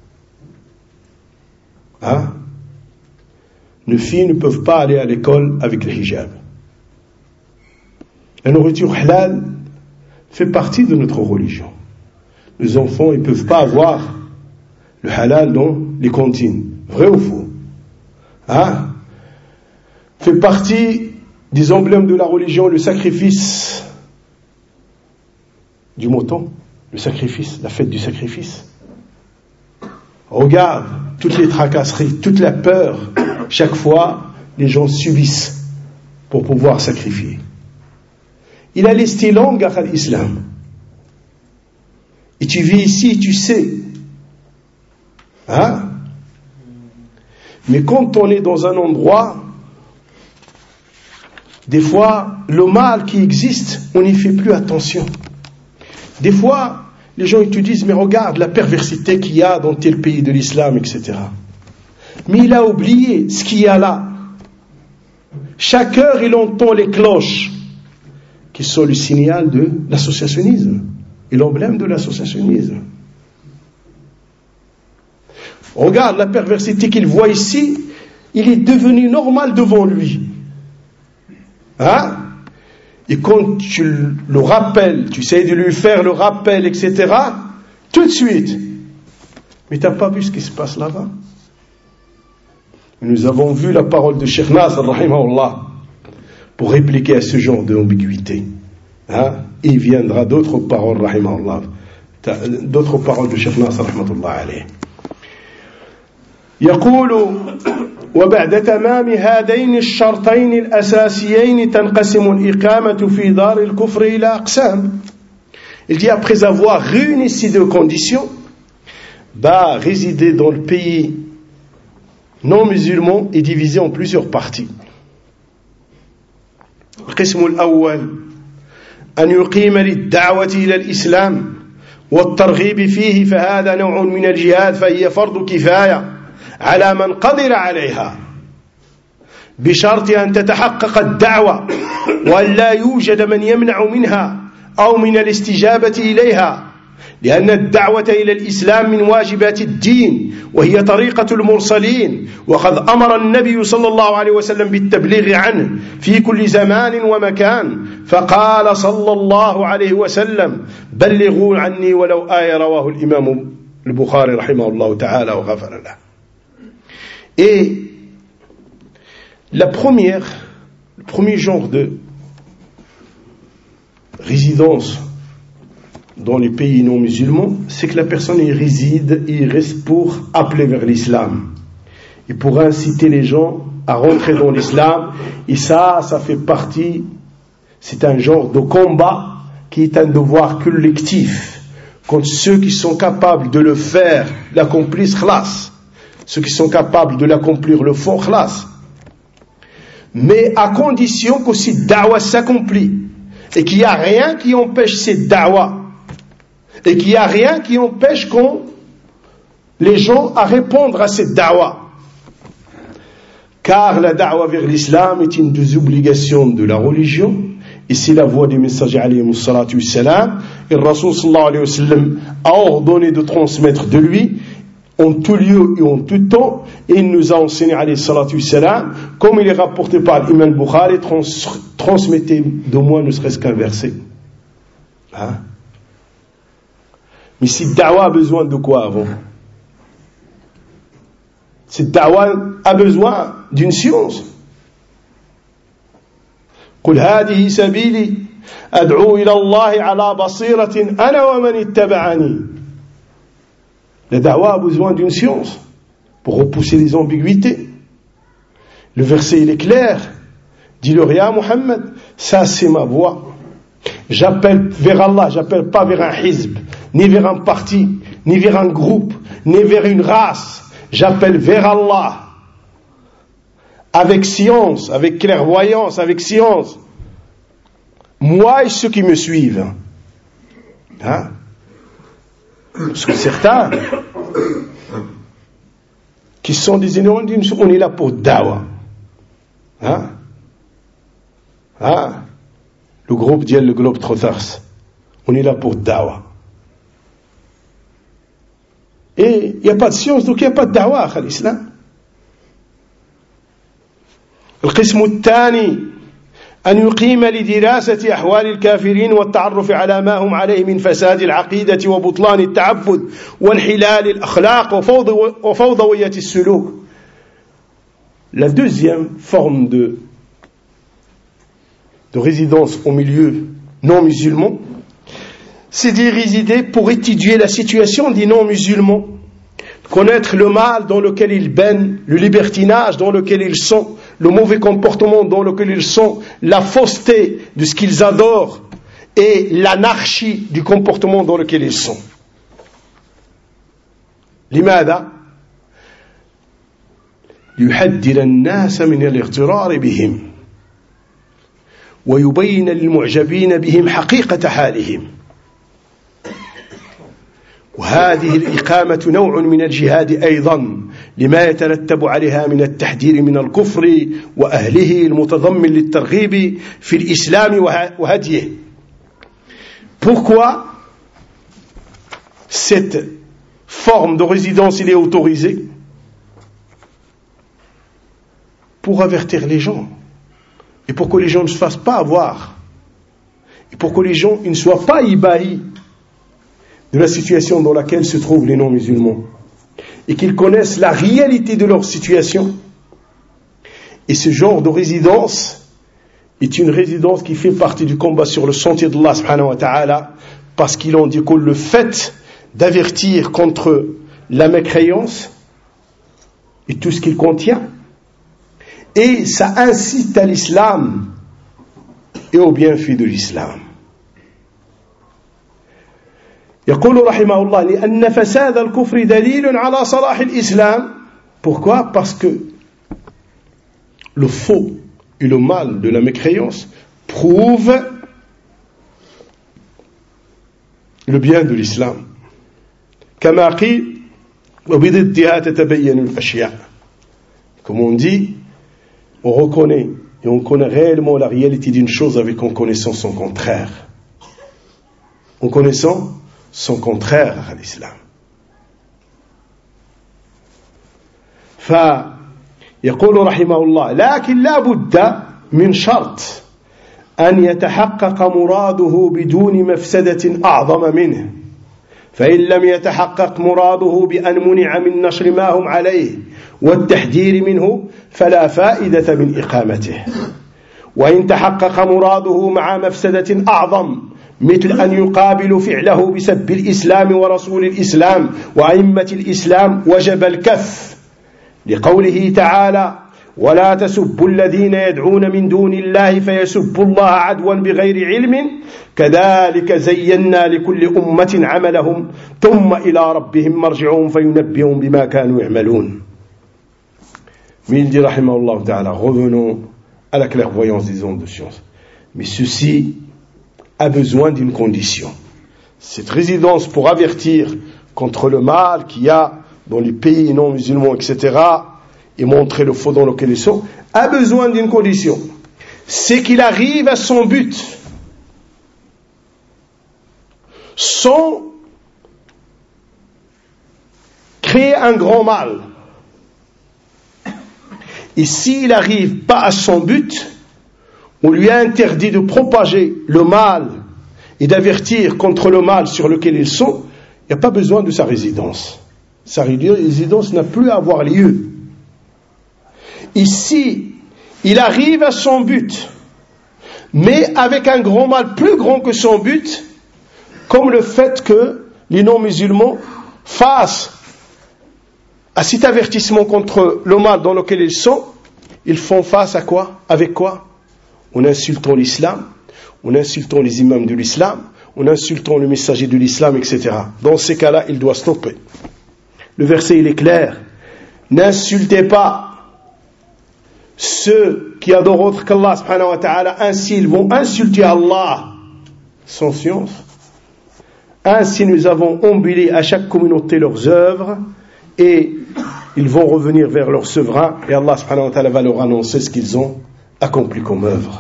Hein? Les filles ne peuvent pas aller à l'école avec le hijab. La nourriture halal fait partie de notre religion. Les enfants, ils ne peuvent pas avoir le halal dans les cantines. Vrai ou faux? Hein? Fait partie des emblèmes de la religion, le sacrifice du mouton, le sacrifice, la fête du sacrifice. Regarde toutes les tracasseries, toute la peur chaque fois, les gens subissent pour pouvoir sacrifier. Il a listé longue à l'islam. Et tu vis ici, tu sais. Hein? Mais quand on est dans un endroit, des fois, le mal qui existe, on n'y fait plus attention. Des fois, les gens ils te disent, mais regarde la perversité qu'il y a dans tel pays de l'islam, etc. Mais il a oublié ce qu'il y a là. Chaque heure, il entend les cloches qui sont le signal de l'associationnisme et l'emblème de l'associationnisme. Regarde la perversité qu'il voit ici, il est devenu normal devant lui. Hein? Et quand tu le rappelles, tu essaies de lui faire le rappel, etc., tout de suite. Mais tu n'as pas vu ce qui se passe là-bas. Nous avons vu la parole de Cheikh Nasr, rahimahullah, pour répliquer à ce genre d'ambiguïté. Hein? Il viendra d'autres paroles, rahimahullah, d'autres paroles de Cheikh Nasr, rahmatullah alayh. يقول وبعد تمام هذين الشرطين الأساسيين تنقسم الإقامة في دار الكفر إلى أقسام. Il dit après avoir réuni ces deux conditions, résider dans le pays non musulman est divisé en plusieurs parties. القسم الأول أن يقيم للدعوة إلى الإسلام والترغيب فيه فهذا نوع من الجهاد فهي فرض كفاية على من قدر عليها بشرط أن تتحقق الدعوة وأن لا يوجد من يمنع منها أو من الاستجابة إليها لأن الدعوة إلى الإسلام من واجبات الدين وهي طريقة المرسلين وقد أمر النبي صلى الله عليه وسلم بالتبليغ عنه في كل زمان ومكان فقال صلى الله عليه وسلم بلغوا عني ولو آية رواه الإمام البخاري رحمه الله تعالى وغفر له. Et le premier genre de résidence dans les pays non musulmans, c'est que la personne y réside, il reste pour appeler vers l'islam et pour inciter les gens à rentrer dans l'islam. Et ça fait partie, c'est un genre de combat qui est un devoir collectif. Quand ceux qui sont capables de le faire l'accomplissent, khlas. Ceux qui sont capables de l'accomplir le font, khlas. Mais à condition que cette da'wah s'accomplit et qu'il n'y a rien qui empêche cette da'wah et qu'il n'y a rien qui empêche les gens à répondre à cette da'wah. Car la da'wah vers l'islam est une des obligations de la religion et c'est la voie des messagers alayhimus salatu wassalam. Et le Rasul sallallahu alayhi wa sallam a ordonné de transmettre de lui en tout lieu et en tout temps, et il nous a enseigné alayhi salatu wassalam, comme il est rapporté par l'imam Bukhari, transmettez de moi ne serait-ce qu'un verset. Hein? Mais cette da'wah a besoin de quoi avant? Cette da'wah a besoin d'une science. قل هذه سبيلي أدعو إلى الله على بصيرة أنا ومن اتبعني. La da'wah a besoin d'une science pour repousser les ambiguïtés. Le verset il est clair. Dis-leur, ya Muhammad, ça c'est ma voie. J'appelle vers Allah, j'appelle pas vers un hizb, ni vers un parti, ni vers un groupe, ni vers une race. J'appelle vers Allah. Avec science, avec clairvoyance, avec science. Moi et ceux qui me suivent. Hein? Parce que certains qui sont des ignorants disent on est là pour da'wah. Hein? Hein? Le groupe dit le globe trotters. On est là pour da'wah. Et il n'y a pas de science, donc il n'y a pas de da'wah à l'islam. القسم الثاني أن يقيم لدراسة أحوال الكافرين والتعرف على ما هم عليه من فساد العقيدة وبطلان التعبد وانحلال الأخلاق وفوضوية السلوك. La deuxième forme de résidence au milieu non musulman, c'est d'y résider pour étudier la situation des non musulmans, connaître le mal dans lequel ils baignent, le libertinage dans lequel ils sont, le mauvais comportement dans lequel ils sont, la fausseté de ce qu'ils adorent et l'anarchie du comportement dans lequel ils sont. لماذا؟ ليحذر الناس من الاغترار بهم ويبين للمعجبين بهم حقيقة حالهم. وهذه الإقامة نوع من الجهاد أيضا لما يترتب عليها من التحذير من الكفر وأهله المتضمن للترغيب في الإسلام وهديه. Pourquoi cette forme de résidence il est autorisée? Pour avertir les gens et pour que les gens ne se fassent pas avoir et pour que les gens ne soient pas ébahis de la situation dans laquelle se trouvent les non-musulmans et qu'ils connaissent la réalité de leur situation. Et ce genre de résidence est une résidence qui fait partie du combat sur le sentier d'Allah subhanahu wa ta'ala, parce qu'il en découle le fait d'avertir contre la mécréance et tout ce qu'il contient, et ça incite à l'islam et au bienfait de l'islam. يقول رحمه الله لأن فساد الكفر دليل على صلاح الإسلام. Pourquoi? Parce que le faux et le mal de la mécréance prouvent le bien de l'islam. كما قيل وبضدها تتبين الأشياء. Comme on dit, on reconnaît et on connaît réellement la réalité d'une chose avec en connaissant son contraire. En connaissant son contraire à l'islam. فيقول رحمه الله لكن لا بد من شرط أن يتحقق مراده بدون مفسدة أعظم منه، فإن لم يتحقق مراده بأن منع من نشر ما هم عليه والتحذير منه فلا فائدة من إقامته. وإن تحقق مراده مع مفسدة أعظم مثل أن يقابل فعله بسب الإسلام ورسول الإسلام وأئمة الإسلام وجب الكف، لقوله تعالى ولا تسبوا الذين يدعون من دون الله فيسبوا الله عدوا بغير علم كذلك زينا لكل أمة عملهم ثم إلى ربهم مرجعهم فينبئهم بما كانوا يعملون. Mais il dit rahimahullah ta'ala, revenons à la clairvoyance des ondes de science. Mais ceci a besoin d'une condition. Cette résidence pour avertir contre le mal qu'il y a dans les pays non musulmans, etc., et montrer le faux dans lequel ils sont, a besoin d'une condition. C'est qu'il arrive à son but sans créer un grand mal. Et s'il n'arrive pas à son but, on lui a interdit de propager le mal et d'avertir contre le mal sur lequel ils sont, il n'y a pas besoin de sa résidence. Sa résidence n'a plus à avoir lieu. Ici, il arrive à son but, mais avec un grand mal plus grand que son but, comme le fait que les non-musulmans fassent à cet avertissement contre le mal dans lequel ils sont, ils font face à quoi? Avec quoi? En insultant l'islam, en insultant les imams de l'islam, en insultant le messager de l'islam, etc. Dans ces cas-là, il doit stopper. Le verset, il est clair. N'insultez pas ceux qui adorent autre qu'Allah subhanahu wa ta'ala. Ainsi, ils vont insulter Allah sans science. Ainsi, nous avons embellé à chaque communauté leurs œuvres et ils vont revenir vers leur souverain et Allah subhanahu wa ta'ala va leur annoncer ce qu'ils ont accompli comme œuvre.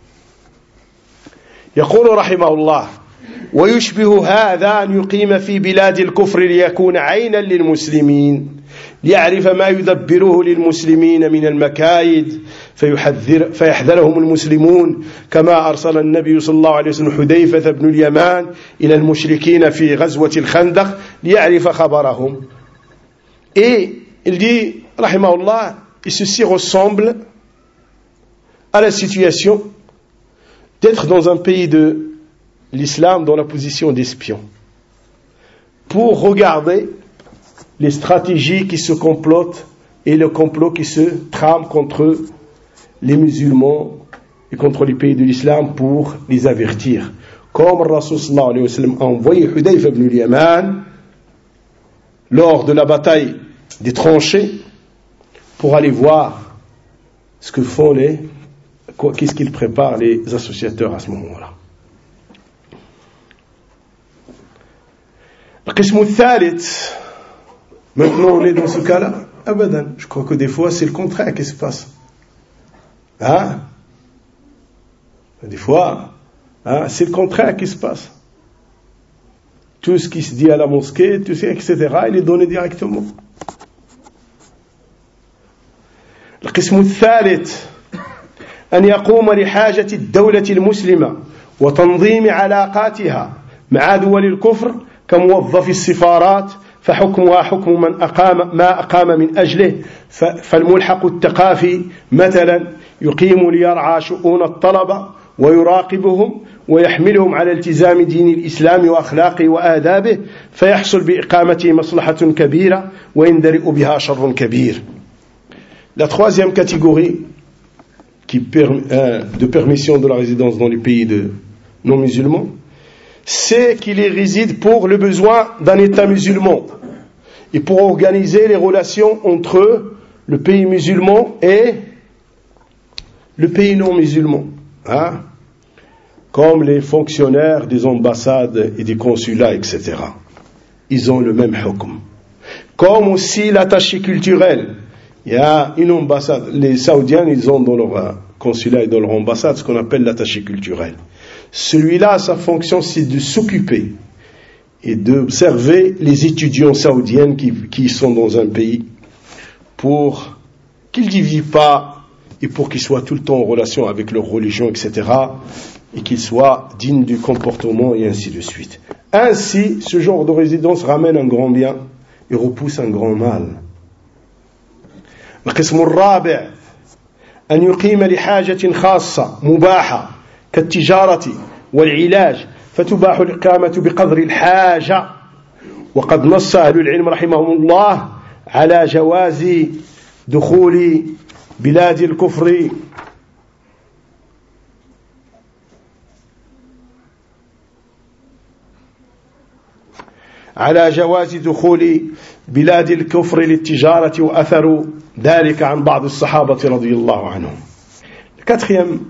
يقول رحمه الله ويشبه هذا أن يقيم في بلاد الكفر ليكون عينا للمسلمين ليعرف ما يدبره للمسلمين من المكايد فيحذرهم المسلمون كما أرسل النبي صلى الله عليه وسلم حذيفة بن اليمان إلى المشركين في غزوة الخندق ليعرف خبرهم. Et il dit, rahimahullah, et ceci ressemble à la situation d'être dans un pays de l'islam dans la position d'espion, pour regarder les stratégies qui se complotent et le complot qui se trame contre les musulmans et contre les pays de l'islam pour les avertir. Comme le Rasul sallallahu alayhi wa sallam a envoyé Hudayfa ibn al-Yaman lors de la bataille des tranchées pour aller voir ce que font qu'est-ce qu'ils préparent les associateurs à ce moment-là. القسم الثالث, maintenant on est dans ce cas-là, abadan, je crois que des fois c'est le contraire qui se passe. Hein? Des fois, c'est le contraire qui se passe. Tout ce qui se dit à la mosquée, tout ça, etc., il est donné directement. القسم الثالث أن يقوم لحاجة الدولة المسلمة وتنظيم علاقاتها مع دول الكفر كموظف السفارات فحكمها حكم من ما أقام من أجله فالملحق الثقافي مثلا يقيم ليرعى شؤون الطلبة ويراقبهم ويحملهم على التزام دين الإسلام وأخلاقه وآدابه فيحصل بإقامته مصلحة كبيرة ويندرئ بها شر كبير. La troisième catégorie de permission de la résidence dans les pays non musulmans, c'est qu'il y réside pour le besoin d'un État musulman et pour organiser les relations entre le pays musulman et le pays non musulman. Hein? Comme les fonctionnaires des ambassades et des consulats, etc. Ils ont le même hukm. Comme aussi l'attaché culturel. Il y a une ambassade. Les Saoudiens, ils ont dans leur consulat et dans leur ambassade ce qu'on appelle l'attaché culturel. Celui-là, sa fonction, c'est de s'occuper et d'observer les étudiants saoudiens qui sont dans un pays pour qu'ils ne divisent pas et pour qu'ils soient tout le temps en relation avec leur religion, etc. et qu'ils soient dignes du comportement et ainsi de suite. Ainsi, ce genre de résidence ramène un grand bien et repousse un grand mal. القسم الرابع أن يقيم لحاجة خاصة مباحة كالتجارة والعلاج فتباح الإقامة بقدر الحاجة وقد نص أهل العلم رحمهم الله على جواز دخول بلاد الكفر على جواز دخول بلاد الكفر للتجارة وأثر ذلك عن بعض الصحابة رضي الله عنهم. Quatrième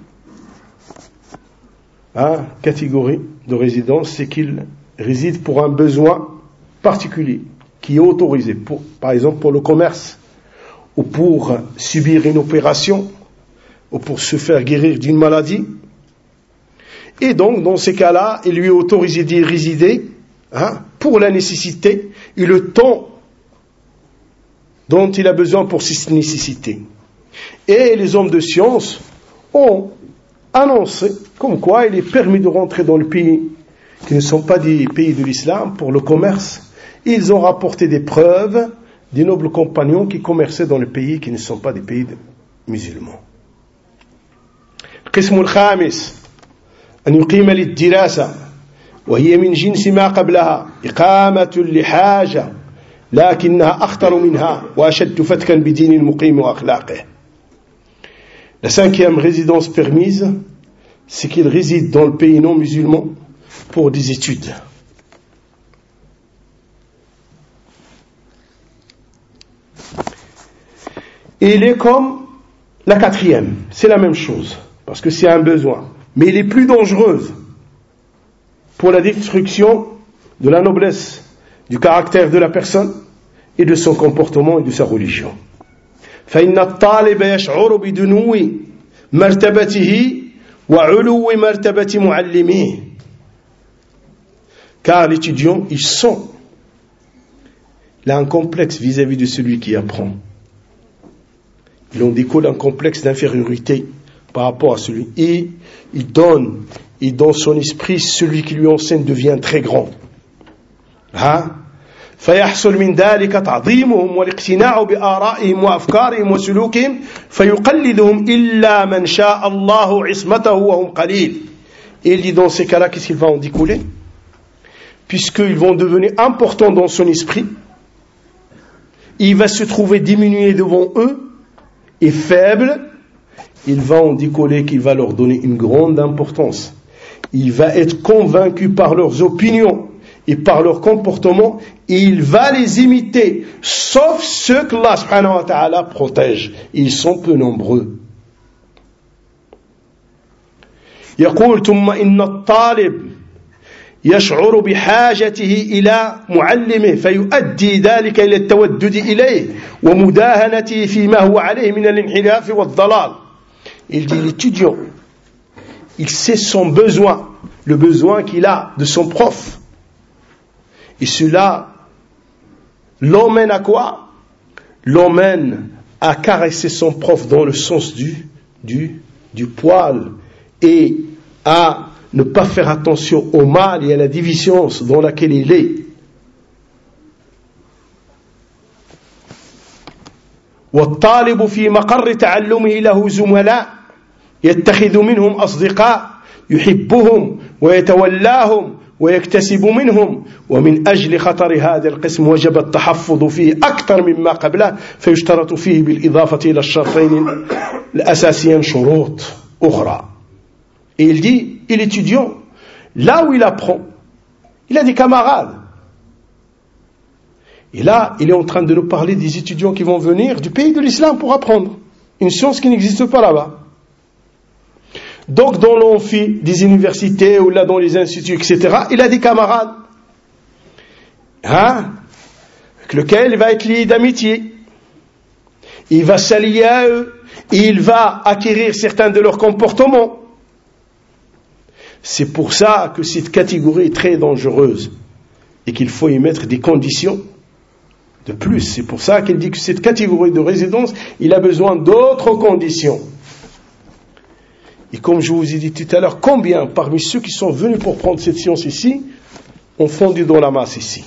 catégorie de résidence, c'est qu'il réside pour un besoin particulier qui est autorisé, par exemple pour le commerce ou pour subir une opération ou pour se faire guérir d'une maladie. Et donc dans ces cas-là, il lui est autorisé d'y résider pour la nécessité et le temps dont il a besoin pour cette nécessité. Et les hommes de science ont annoncé comme quoi il est permis de rentrer dans les pays qui ne sont pas des pays de l'islam pour le commerce. Ils ont rapporté des preuves des nobles compagnons qui commerçaient dans les pays qui ne sont pas des pays musulmans. القسم الخامس أن يقيم للدراسة وهي من جنس ما قبلها إقامة لحاجة لكنها أخطر منها وأشد فتكا بدين المقيم وأخلاقه. La cinquième résidence permise, c'est qu'il réside dans le pays non musulman pour des études. Et il est comme la quatrième, c'est la même chose, parce que c'est un besoin, mais il est plus dangereuse pour la destruction de la noblesse, du caractère de la personne et de son comportement et de sa religion. فإن الطالب يشعر بدنو مرتبته وعلو مرتبة معلميه. Car l'étudiant, il a un complexe vis-à-vis de celui qui apprend. Il en découle un complexe d'infériorité par rapport à celui. Et dans son esprit, celui qui lui enseigne devient très grand. فيحصل من ذلك تعظيمهم والاقتناع بآرائهم وأفكارهم وسلوكهم فيقلدهم إلا من شاء الله عصمته وهم قليل. Et il dit dans ces cas-là, qu'est-ce qu'il va en découler? Puisqu'ils vont devenir importants dans son esprit, il va se trouver diminué devant eux et faible, il va en décoller qu'il va leur donner une grande importance. Il va être convaincu par leurs opinions et par leur comportement, et il va les imiter, sauf ceux que Allah subhanahu wa ta'ala protège. Ils sont peu nombreux. يقول ثم إن الطالب يشعر بحاجته إلى معلمه فيؤدي ذلك إلى التودد إليه ومداهنته فيما هو عليه من الانحراف والضلال. Il dit l'étudiant, il sait son besoin, le besoin qu'il a de son prof. Et cela l'emmène à quoi? L'emmène à caresser son prof dans le sens du poil et à ne pas faire attention au mal et à la déficience dans laquelle il est. والطالب في مقر تعلمه له زملاء يتخذ منهم أصدقاء يحبهم ويتولاهم ويكتسب منهم ومن أجل خطر هذا القسم وجب التحفظ فيه أكثر مما قبله فيشترط فيه بالإضافة إلى الشرطين الأساسيين شروط أخرى. Et il dit, et l'étudiant, là où il apprend, il a des camarades. Et là, il est en train de nous parler des étudiants qui vont venir du pays de l'islam pour apprendre une science qui n'existe pas là-bas. Donc, dans l'amphi des universités ou là dans les instituts, etc., il a des camarades, avec lesquels il va être lié d'amitié. Il va s'allier à eux et il va acquérir certains de leurs comportements. C'est pour ça que cette catégorie est très dangereuse et qu'il faut y mettre des conditions de plus. C'est pour ça qu'il dit que cette catégorie de résidence, il a besoin d'autres conditions. Et comme je vous ai dit tout à l'heure, combien parmi ceux qui sont venus pour prendre cette science ici ont fondu dans la masse ici?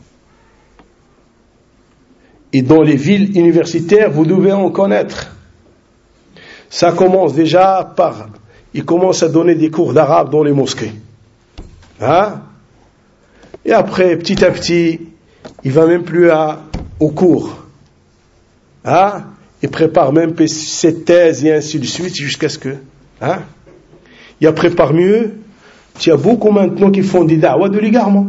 Et dans les villes universitaires, vous devez en connaître. Ça commence déjà par... Il commence à donner des cours d'arabe dans les mosquées. Et après, petit à petit, il va même plus au cours. Il prépare même ses thèses et ainsi de suite jusqu'à ce que... Il a prépare mieux. Il y a beaucoup maintenant qui font des da'wah de l'égarement.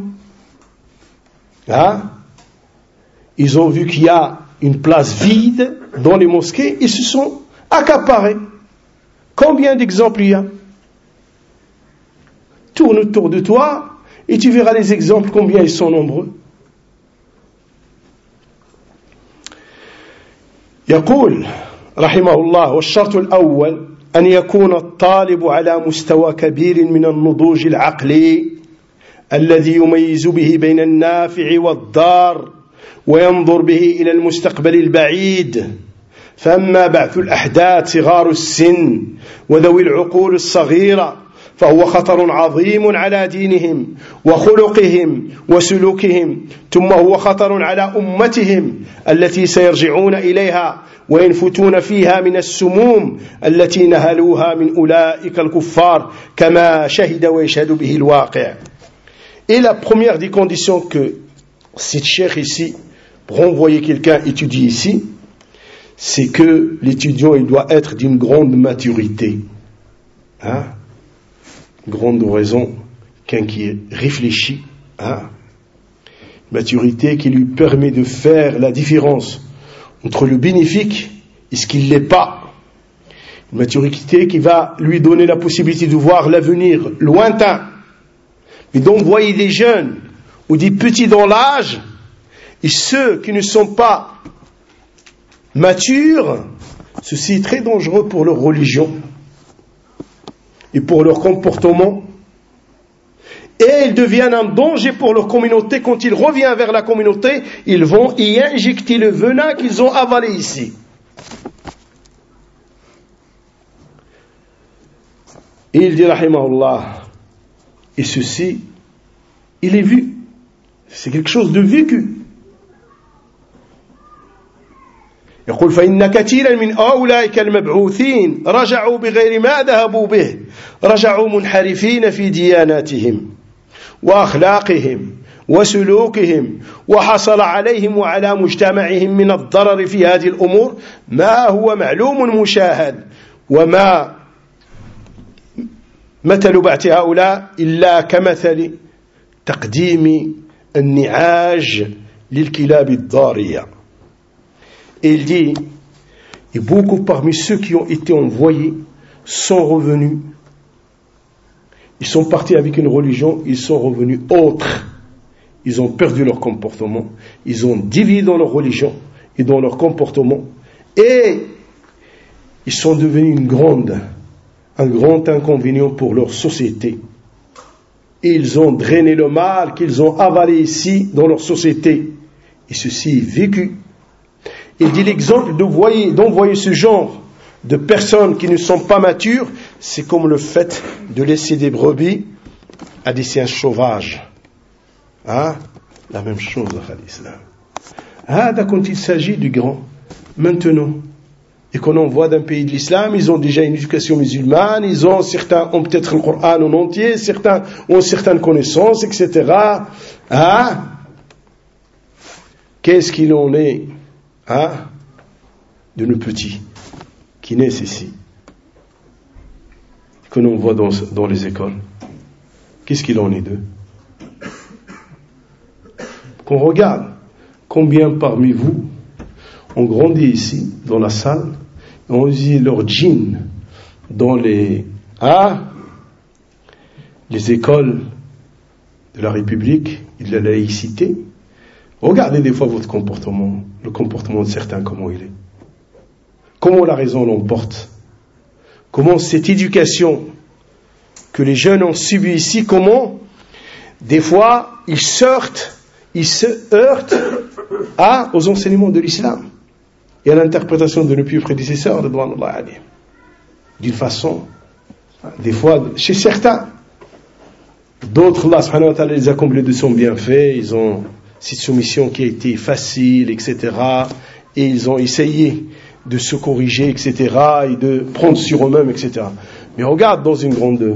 Ils ont vu qu'il y a une place vide dans les mosquées, ils se sont accaparés. Combien d'exemples il y a? Tourne autour de toi et tu verras les exemples, combien ils sont nombreux. يقول رحمه الله والشرط الأول أن يكون الطالب على مستوى كبير من النضوج العقلي الذي يميز به بين النافع والضار وينظر به إلى المستقبل البعيد. فأما بعث الأحداث صغار السن وذوي العقول الصغيرة فهو خطر عظيم على دينهم وخلقهم وسلوكهم ثم هو خطر على أمتهم التي سيرجعون إليها وينفتون فيها من السموم التي نهلوها من أولئك الكفار كما شهد ويشهد به الواقع. Et la première des conditions que cette cheikh ici, pour envoyer quelqu'un étudier ici, c'est que l'étudiant il doit être d'une grande maturité. Grande raison, quelqu'un qui est réfléchi. Maturité qui lui permet de faire la différence entre le bénéfique et ce qui ne l'est pas. Une maturité qui va lui donner la possibilité de voir l'avenir lointain. Mais donc, voyez des jeunes ou des petits dans l'âge, et ceux qui ne sont pas matures, ceci est très dangereux pour leur religion et pour leur comportement. Et ils deviennent un danger pour leur communauté. Quand ils reviennent vers la communauté, ils vont y injecter le venin qu'ils ont avalé ici. Et il dit, rahimahullah, et ceci, il est vu. C'est quelque chose de vécu. يقول فإن كثيرا من أولئك المبعوثين رجعوا بغير ما ذهبوا به رجعوا منحرفين في دياناتهم وأخلاقهم وسلوكهم وحصل عليهم وعلى مجتمعهم من الضرر في هذه الأمور ما هو معلوم مشاهد وما مثل بعث هؤلاء إلا كمثل تقديم النعاج للكلاب الضارية. Et il dit, et beaucoup parmi ceux qui ont été envoyés sont revenus. Ils sont partis avec une religion, ils sont revenus autres. Ils ont perdu leur comportement, ils ont dévié dans leur religion et dans leur comportement, et ils sont devenus un grand inconvénient pour leur société. Et ils ont drainé le mal qu'ils ont avalé ici dans leur société. Et ceci est vécu. Il dit l'exemple d'envoyer ce genre de personnes qui ne sont pas matures, c'est comme le fait de laisser des brebis à des chiens sauvages. Ah, la même chose à l'islam. Ah, quand il s'agit du grand, maintenant, et qu'on envoie d'un pays de l'islam, ils ont déjà une éducation musulmane, certains ont peut-être le Coran en entier, certains ont certaines connaissances, etc. Ah, qu'est-ce qu'il en est, de nos petits qui naissent ici, que l'on voit dans les écoles? Qu'est-ce qu'il en est d'eux? Qu'on regarde combien parmi vous ont grandi ici dans la salle, ont usé leur djinn dans les écoles de la République et de la laïcité. Regardez des fois votre comportement, le comportement de certains, comment il est, comment la raison l'emporte, comment cette éducation que les jeunes ont subie ici, comment des fois ils se heurtent aux enseignements de l'islam et à l'interprétation de nos pieux prédécesseurs, d'une façon, des fois, chez certains. D'autres, Allah subhanahu wa ta'ala les a comblés de son bienfait, ils ont cette soumission qui a été facile, etc. Et ils ont essayé de se corriger, etc. et de prendre sur eux-mêmes, etc. Mais regarde dans une grande...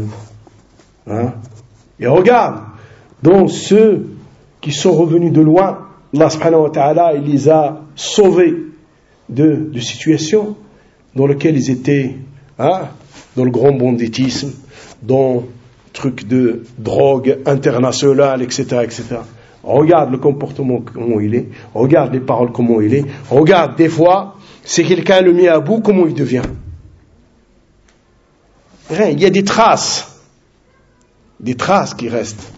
et regarde dans ceux qui sont revenus de loin, Allah subhanahu wa ta'ala, il les a sauvés de situations dans lesquelles ils étaient dans le grand banditisme, dans le truc de drogue internationale, etc., etc. Regarde le comportement comment il est, regarde les paroles comment il est, regarde des fois, c'est quelqu'un le mis à bout, comment il devient. Il y a des traces qui restent.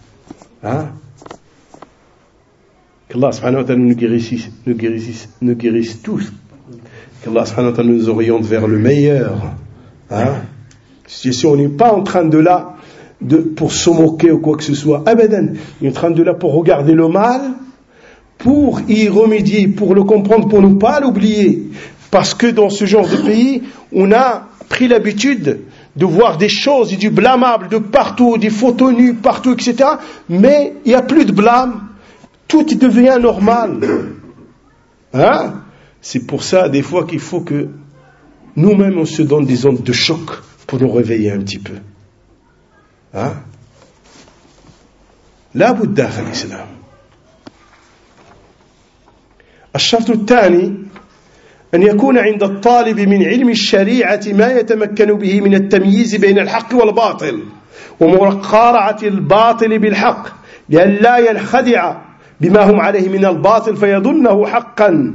Qu'Allah subhanahu wa ta'ala nous guérisse tous. Qu'Allah subhanahu wa ta'ala nous oriente vers le meilleur. Si on n'est pas en train pour se moquer ou quoi que ce soit, abadan, on est en train de là pour regarder le mal, pour y remédier, pour le comprendre, pour ne pas l'oublier. Parce que dans ce genre de pays, on a pris l'habitude de voir des choses et du blâmable de partout, des photos nues partout, etc. Mais il n'y a plus de blâme. Tout devient normal. C'est pour ça, des fois, qu'il faut que nous-mêmes, on se donne des ondes de choc pour nous réveiller un petit peu. لا بد في الإسلام. الشرط الثاني أن يكون عند الطالب من علم الشريعة ما يتمكن به من التمييز بين الحق والباطل ومقارعة الباطل بالحق لأن لا ينخدع بما هم عليه من الباطل فيظنه حقا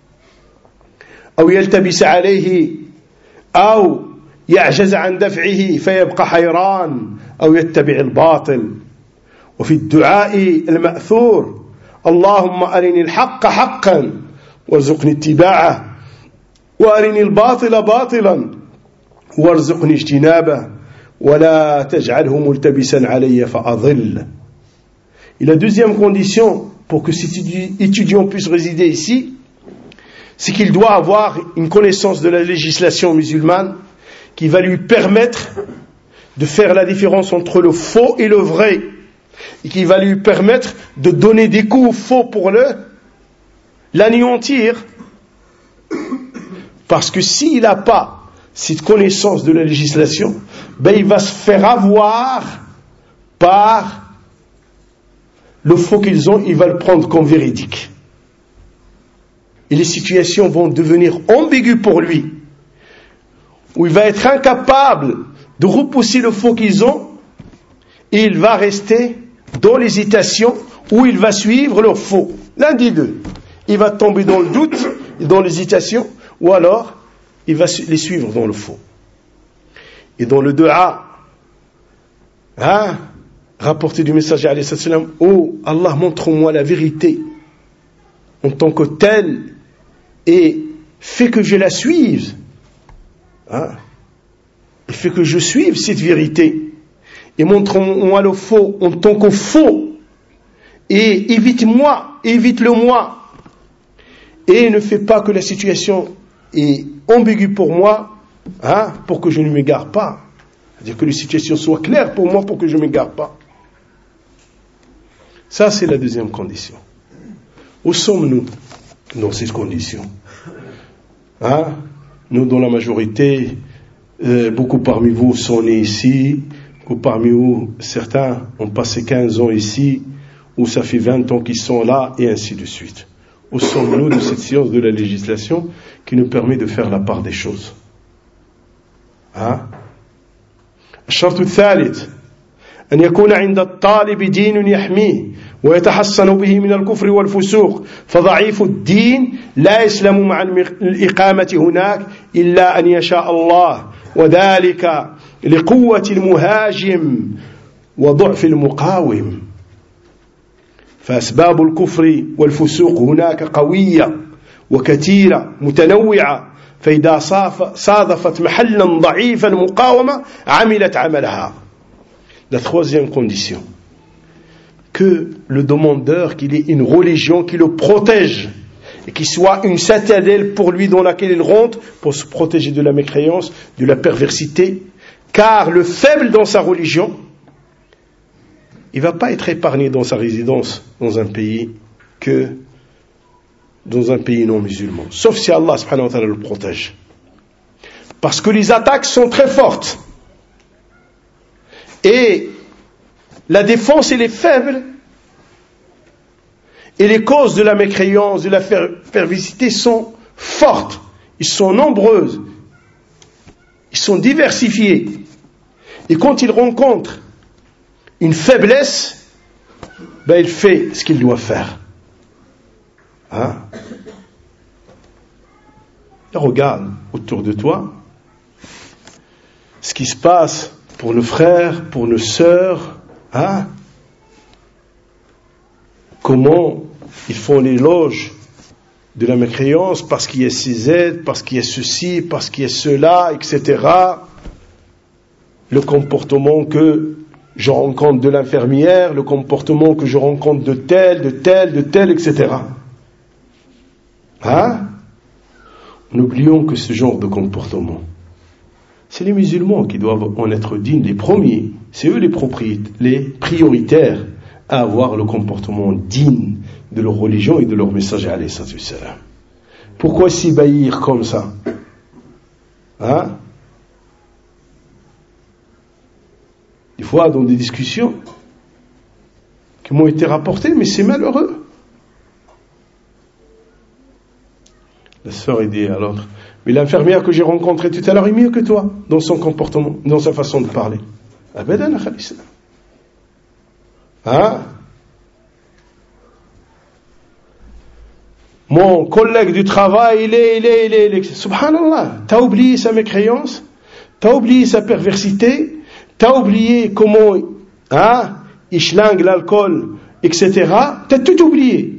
أو يلتبس عليه أو يعجز عن دفعه فيبقى حيران أو يتبع الباطل. وفي الدعاء المأثور اللهم أرني الحق حقا وارزقني اتباعه وأرني الباطل باطلا وارزقني اجتنابه ولا تجعله ملتبسا علي فأضل. Et la deuxième condition pour que cet étudiant puisse résider ici, c'est qu'il doit avoir une connaissance de la législation musulmane qui va lui permettre de faire la différence entre le faux et le vrai, et qui va lui permettre de donner des coups au faux pour l'anéantir. Parce que s'il n'a pas cette connaissance de la législation, il va se faire avoir par le faux qu'ils ont, il va le prendre comme véridique. Et les situations vont devenir ambiguës pour lui, où il va être incapable de repousser le faux qu'ils ont, et il va rester dans l'hésitation, où il va suivre leur faux. L'un des deux. Il va tomber dans le doute, dans l'hésitation, ou alors il va les suivre dans le faux. Et dans le dua, rapporté du messager alayhi salam, oh Allah, montre-moi la vérité en tant que telle et fais que je la suive. Et fais que je suive cette vérité. Et montre-moi le faux en tant que faux. Et évite-le moi. Et ne fais pas que la situation est ambiguë pour moi, pour que je ne m'égare pas. C'est-à-dire que les situations soient claires pour moi pour que je ne m'égare pas. Ça, c'est la deuxième condition. Où sommes-nous dans cette condition? Nous, dans la majorité, beaucoup parmi vous sont nés ici, beaucoup parmi vous, certains ont passé 15 ans ici, ou ça fait 20 ans qu'ils sont là, et ainsi de suite. Où sommes-nous de cette science de la législation qui nous permet de faire la part des choses? الشرط الثالث أن يكون عند الطالب دين يحميه ويتحصن به من الكفر والفسوق فضعيف الدين لا يسلم مع الإقامة هناك إلا أن يشاء الله وذلك لقوة المهاجم وضعف المقاوم فأسباب الكفر والفسوق هناك قوية وكثيرة متنوعة فإذا صادفت محلا ضعيفا مقاومة عملت عملها. La troisième condition, que le demandeur, qu'il ait une religion qui le protège et qui soit une citadelle pour lui dans laquelle il rentre pour se protéger de la mécréance, de la perversité, car le faible dans sa religion, il ne va pas être épargné dans sa résidence dans un pays que dans un pays non musulman, sauf si Allah subhanahu wa ta'ala le protège. Parce que les attaques sont très fortes. Et la défense, elle est faible. Et les causes de la mécréance, de la perversité sont fortes. Ils sont nombreuses. Ils sont diversifiés. Et quand il rencontre une faiblesse, il fait ce qu'il doit faire. Regarde autour de toi ce qui se passe pour nos frères, pour nos sœurs, comment ils font l'éloge de la mécréance parce qu'il y a ces aides, parce qu'il y a ceci, parce qu'il y a cela, etc. Le comportement que je rencontre de l'infirmière, le comportement que je rencontre de tel, etc. N'oublions que ce genre de comportement, c'est les musulmans qui doivent en être dignes, les premiers. C'est eux les prioritaires à avoir le comportement digne de leur religion et de leur messager alayhi salam. Pourquoi s'ébahir comme ça? Des fois dans des discussions qui m'ont été rapportées, mais c'est malheureux. La sœur dit à l'autre, mais l'infirmière que j'ai rencontrée tout à l'heure est mieux que toi dans son comportement, dans sa façon de parler. Abadan akhal islam. Mon collègue du travail, il est. Subhanallah, t'as oublié sa mécréance, t'as oublié sa perversité, t'as oublié comment il schlingue l'alcool, etc. T'as tout oublié.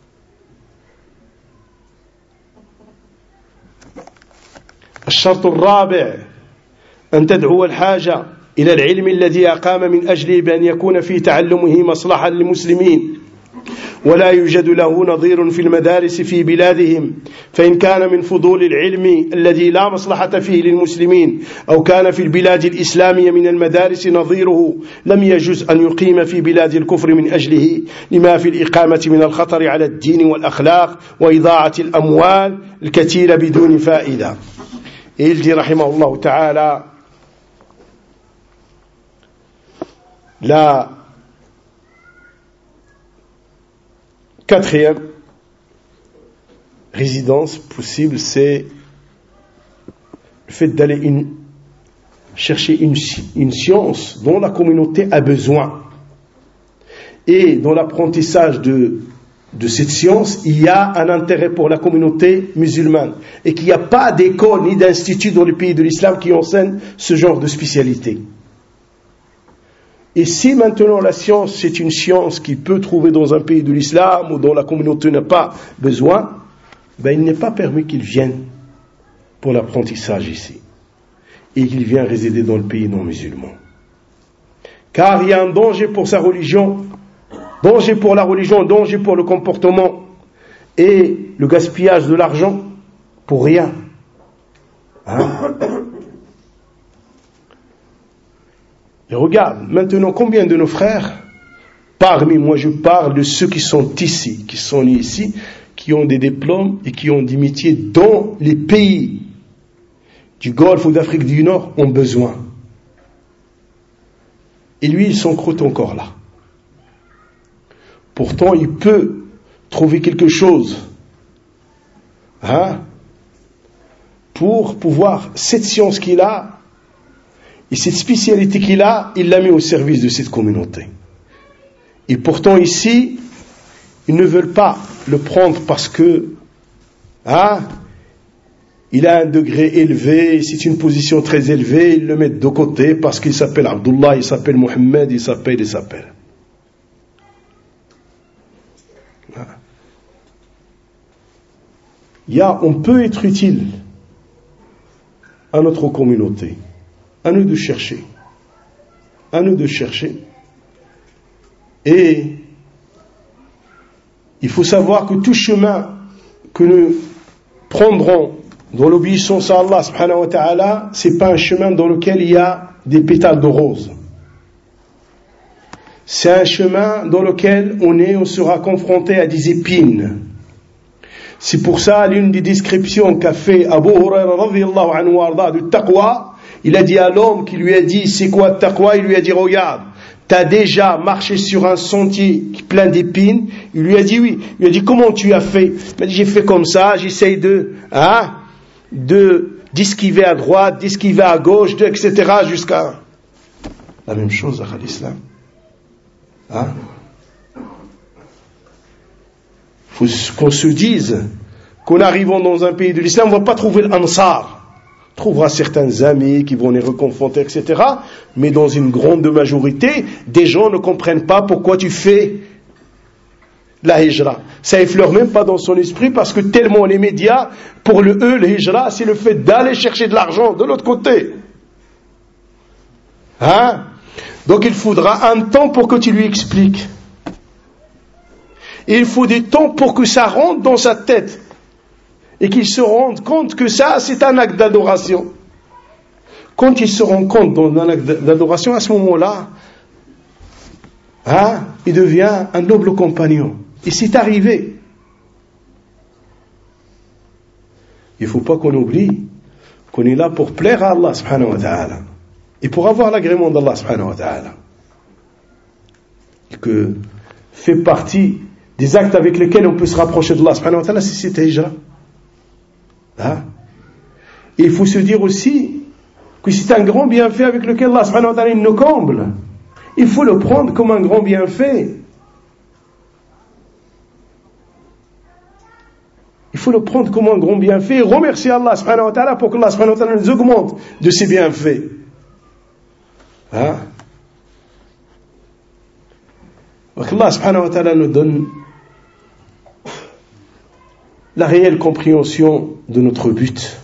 الشرط الرابع أن تدعو الحاجة إلى العلم الذي أقام من أجله بأن يكون في تعلمه مصلحة للمسلمين ولا يوجد له نظير في المدارس في بلادهم فإن كان من فضول العلم الذي لا مصلحة فيه للمسلمين أو كان في البلاد الإسلامية من المدارس نظيره لم يجوز أن يقيم في بلاد الكفر من أجله لما في الإقامة من الخطر على الدين والأخلاق وإضاعة الأموال الكثيرة بدون فائدة. Et il dit, rahimahullah ta'ala, Quatrième résidence possible, c'est le fait d'aller chercher une science dont la communauté a besoin. Et dans l'apprentissage de cette science, il y a un intérêt pour la communauté musulmane. Et qu'il n'y a pas d'école ni d'institut dans les pays de l'islam qui enseignent ce genre de spécialité. Et si maintenant la science, c'est une science qu'il peut trouver dans un pays de l'islam ou dont la communauté n'a pas besoin, il n'est pas permis qu'il vienne pour l'apprentissage ici. Et qu'il vienne résider dans le pays non musulman. Car il y a un danger pour sa religion, danger pour la religion, danger pour le comportement et le gaspillage de l'argent pour rien. Et regarde, maintenant, combien de nos frères, moi je parle de ceux qui sont ici, qui sont nés ici, qui ont des diplômes et qui ont des métiers dont les pays du Golfe ou d'Afrique du Nord ont besoin. Et lui, il s'encroute encore là. Pourtant, il peut trouver quelque chose pour pouvoir, cette science qu'il a et cette spécialité qu'il a, il la met au service de cette communauté. Et pourtant ici, ils ne veulent pas le prendre parce que il a un degré élevé, c'est une position très élevée, ils le mettent de côté parce qu'il s'appelle Abdullah, il s'appelle Mohammed, il s'appelle. On peut être utile à notre communauté. À nous de chercher. Et il faut savoir que tout chemin que nous prendrons dans l'obéissance à Allah subhanahu wa ta'ala, c'est pas un chemin dans lequel il y a des pétales de rose. C'est un chemin dans lequel on sera confronté à des épines. C'est pour ça, l'une des descriptions qu'a fait Abu Huraira radhiyallahu anhu arda du taqwa, il a dit à l'homme qui lui a dit c'est quoi le taqwa, il lui a dit regarde, t'as déjà marché sur un sentier plein d'épines. Il lui a dit oui. Il lui a dit comment tu as fait? Il m'a dit j'ai fait comme ça, j'essaye d'esquiver à droite, d'esquiver à gauche, etc. jusqu'à la même chose à l'islam. Faut qu'on se dise qu'en arrivant dans un pays de l'islam, on ne va pas trouver l'Ansar. On trouvera certains amis qui vont les reconfronter, etc. Mais dans une grande majorité, des gens ne comprennent pas pourquoi tu fais la hijra. Ça effleure même pas dans son esprit parce que tellement les médias, pour le hijra, c'est le fait d'aller chercher de l'argent de l'autre côté. Donc il faudra un temps pour que tu lui expliques. Et il faut des temps pour que ça rentre dans sa tête. Et qu'il se rende compte que ça, c'est un acte d'adoration. Quand il se rend compte dans un acte d'adoration, à ce moment-là, il devient un noble compagnon. Et c'est arrivé. Il ne faut pas qu'on oublie qu'on est là pour plaire à Allah subhanahu wa ta'ala. Et pour avoir l'agrément d'Allah subhanahu wa ta'ala. Et que fait partie des actes avec lesquels on peut se rapprocher d'Allah subhanahu wa ta'ala, c'est cette hijra. Et il faut se dire aussi que c'est un grand bienfait avec lequel Allah subhanahu wa ta'ala nous comble. Il faut le prendre comme un grand bienfait. Il faut le prendre comme un grand bienfait et remercier Allah subhanahu wa ta'ala pour que Allah subhanahu wa ta'ala nous augmente de ses bienfaits. Donc Allah subhanahu wa ta'ala nous donne la réelle compréhension de notre but.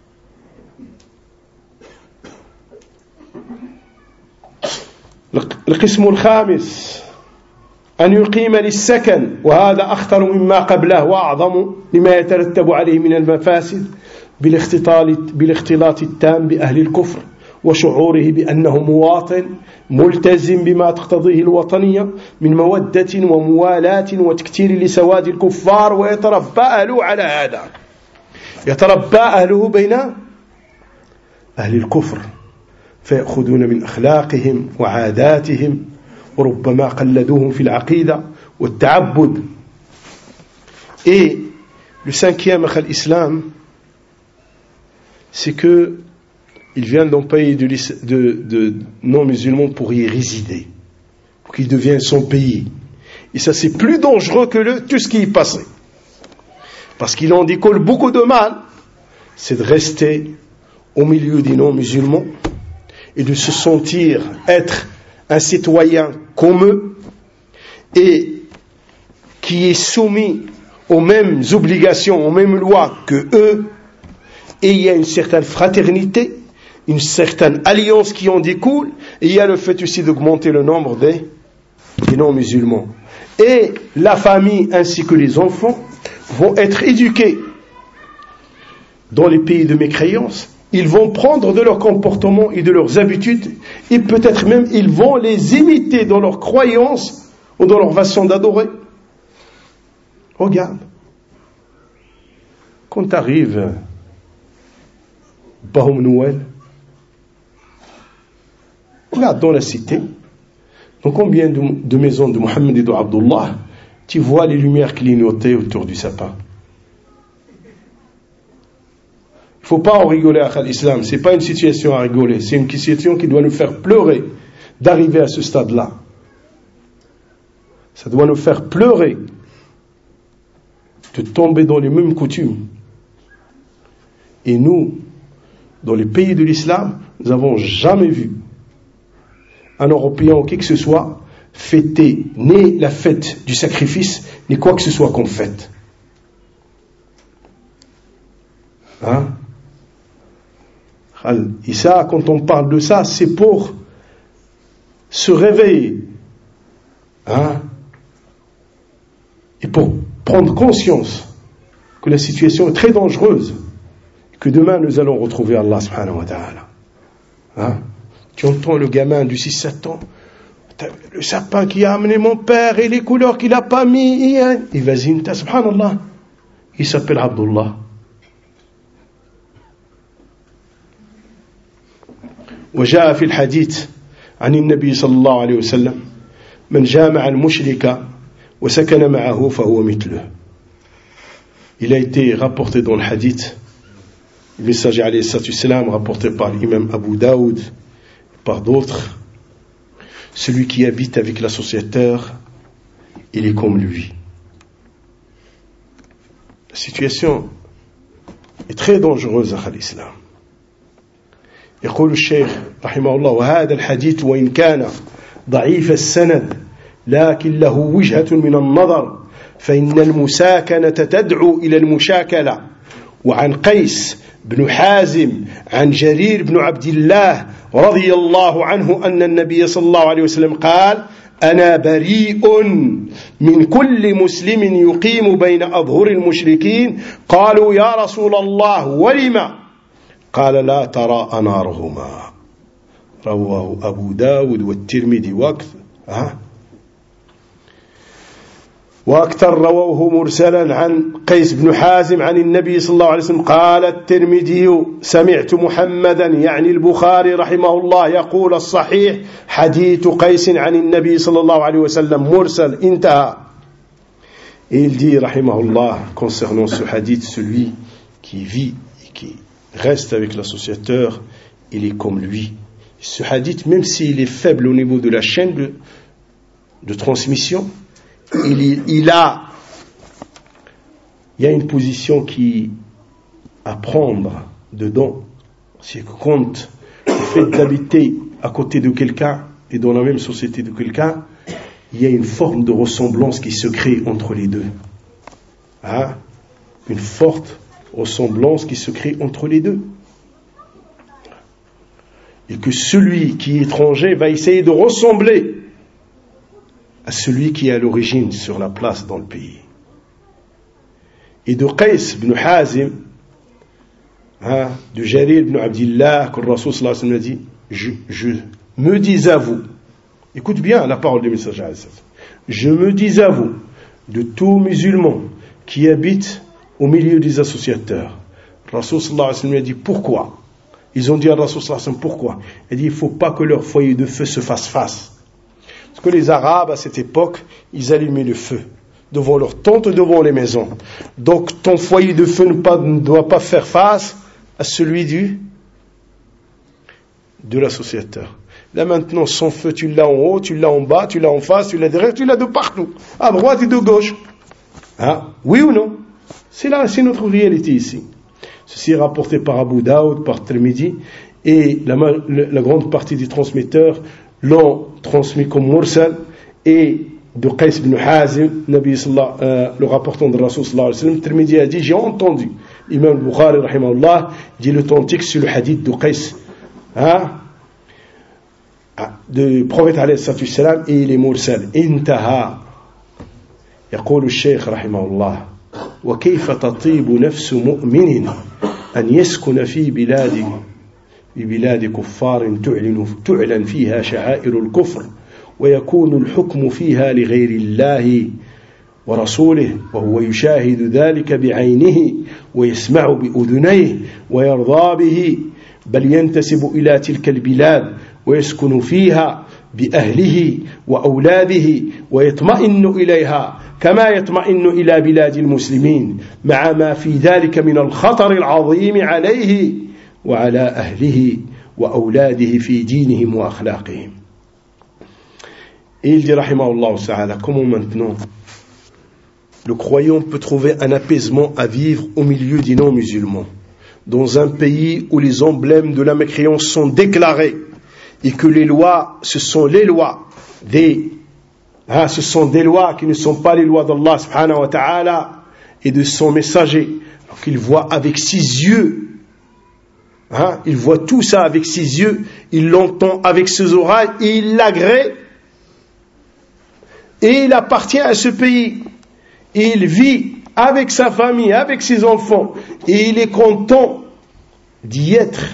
القسم الخامس أن يقيم للسكن وهذا أخطر مما قبله وأعظم لما يترتب عليه من المفاسد بالاختلاط التام بأهل الكفر وشعوره بأنه مواطن ملتزم بما تقتضيه الوطنية من مودة وموالاة وتكتير لسواد الكفار ويتربى أهله على هذا يتربى أهله بين أهل الكفر فيأخذون من أخلاقهم وعاداتهم وربما قلدوهم في العقيدة والتعبد Et le cinquième, l'islam, c'est que il vient d'un pays de non-musulmans pour y résider, pour qu'il devienne son pays. Et ça, c'est plus dangereux que tout ce qui y passait. Parce qu'il en découle beaucoup de mal, c'est de rester au milieu des non-musulmans et de se sentir être un citoyen comme eux et qui est soumis aux mêmes obligations, aux mêmes lois que eux, et il y a une certaine fraternité, une certaine alliance qui en découle, et il y a le fait aussi d'augmenter le nombre des non-musulmans. Et la famille ainsi que les enfants vont être éduqués dans les pays de mécréance. Ils vont prendre de leur comportement et de leurs habitudes, et peut-être même ils vont les imiter dans leurs croyances ou dans leur façon d'adorer. Regarde, quand arrive Bahoum Noël, regarde dans la cité, dans combien de maisons de Mohammed et de Abdullah, tu vois les lumières clignotées autour du sapin. Il ne faut pas en rigoler à l'islam, ce n'est pas une situation à rigoler, c'est une situation qui doit nous faire pleurer d'arriver à ce stade-là. Ça doit nous faire pleurer de tomber dans les mêmes coutumes. Et nous, dans les pays de l'islam, nous n'avons jamais vu un Européen ou qui que ce soit fêter ni la fête du sacrifice, ni quoi que ce soit qu'on fête. Hein? Et ça, quand on parle de ça, c'est pour se réveiller. Hein? Et pour prendre conscience que la situation est très dangereuse, que demain nous allons retrouver Allah subhanahu wa ta'ala. Hein? Tu entends le gamin de 6-7 ans, le sapin qui a amené mon père et les couleurs qu'il n'a pas mis, et vas-y, subhanallah, il s'appelle Abdullah. وجاء في الحديث عن النبي صلى الله عليه وسلم من جامع المشرك وسكن معه فهو مثله. Il a été rapporté dans le hadith, le messager alayhi salatu salam, rapporté par l'imam Abu Daoud, par d'autres, celui qui habite avec l'associateur, il est comme lui. La situation est très dangereuse à l'islam. يقول الشيخ رحمه الله وهذا الحديث وإن كان ضعيف السند لكن له وجهة من النظر فإن المساكنة تدعو إلى المشاكلة. وعن قيس بن حازم عن جرير بن عبد الله رضي الله عنه أن النبي صلى الله عليه وسلم قال أنا بريء من كل مسلم يقيم بين أظهر المشركين. قالوا يا رسول الله ولم؟ قال لا تراء نارهما. رواه أبو داود والترمذي وأكثر رواه مرسلا عن قيس بن حازم عن النبي صلى الله عليه وسلم. قال الترمذي سمعت محمدا يعني البخاري رحمه الله يقول الصحيح حديث قيس عن النبي صلى الله عليه وسلم مرسل انتهى. Et il dit رحمه الله concernant ce hadith, celui qui vit et qui reste avec l'associateur, il est comme lui. Ce hadith, même s'il est faible au niveau de la chaîne de transmission, il y a une position à prendre dedans. C'est que quand le fait d'habiter à côté de quelqu'un et dans la même société de quelqu'un, il y a une forme de ressemblance qui se crée entre les deux. Hein? Une forte ressemblance qui se crée entre les deux. Et que celui qui est étranger va essayer de ressembler à celui qui est à l'origine sur la place dans le pays. Et de Qais ibn Hazim, de Jarir ibn Abdillah, que le Rasul sallallahu alayhi wa sallam a dit, je me dis à vous, écoute bien la parole du messager, je me dis à vous, de tout musulman qui habite au milieu des associateurs. Le Rasul sallallahu alayhi wa sallam a dit, pourquoi? Ils ont dit à Rasul sallallahu alayhi wa sallam, pourquoi? Il a dit, il ne faut pas que leur foyer de feu se fasse face. Parce que les Arabes, à cette époque, ils allumaient le feu devant leurs tentes, devant les maisons. Donc ton foyer de feu ne doit pas faire face à celui de l'associateur. Là maintenant, son feu, tu l'as en haut, tu l'as en bas, tu l'as en face, tu l'as derrière, tu l'as de partout, à droite et de gauche. Hein? Oui ou non? C'est notre réalité ici. Ceci est rapporté par Abu Daoud, par Tirmidhi, et la grande partie des transmetteurs l'ont transmis comme mursal, et de Qais ibn Hazim, le rapportant de Rasul sallallahu alayhi wa sallam, Tirmidhi a dit, j'ai entendu Imam Bukhari rahimahullah dit l'authentique sur le hadith de Qais, hein, du prophète alayhi salatu wassalam, et il est mursal. Intaha يقول الشيخ رحمه الله وكيف تطيب نفس مؤمن أن يسكن في بلاد كفار تعلن فيها شعائر الكفر ويكون الحكم فيها لغير الله ورسوله وهو يشاهد ذلك بعينه ويسمع بأذنيه ويرضى به بل ينتسب إلى تلك البلاد ويسكن فيها بأهله وأولاده ويطمئن إليها كما يطمئن إلى بلاد المسلمين مع ما في ذلك من الخطر العظيم عليه وعلى أهله وأولاده في دينهم وأخلاقهم. Et il dit rahimahullah ta'ala, comment maintenant le croyant peut trouver un apaisement à vivre au milieu des non-musulmans, dans un pays où les emblèmes de la mécréance sont déclarés et que les lois, ce sont les lois ce sont des lois qui ne sont pas les lois d'Allah subhanahu wa ta'ala et de son messager. Alors qu'il voit avec ses yeux, il voit tout ça avec ses yeux, il l'entend avec ses oreilles et il l'agrée. Et il appartient à ce pays. Et il vit avec sa famille, avec ses enfants. Et il est content d'y être.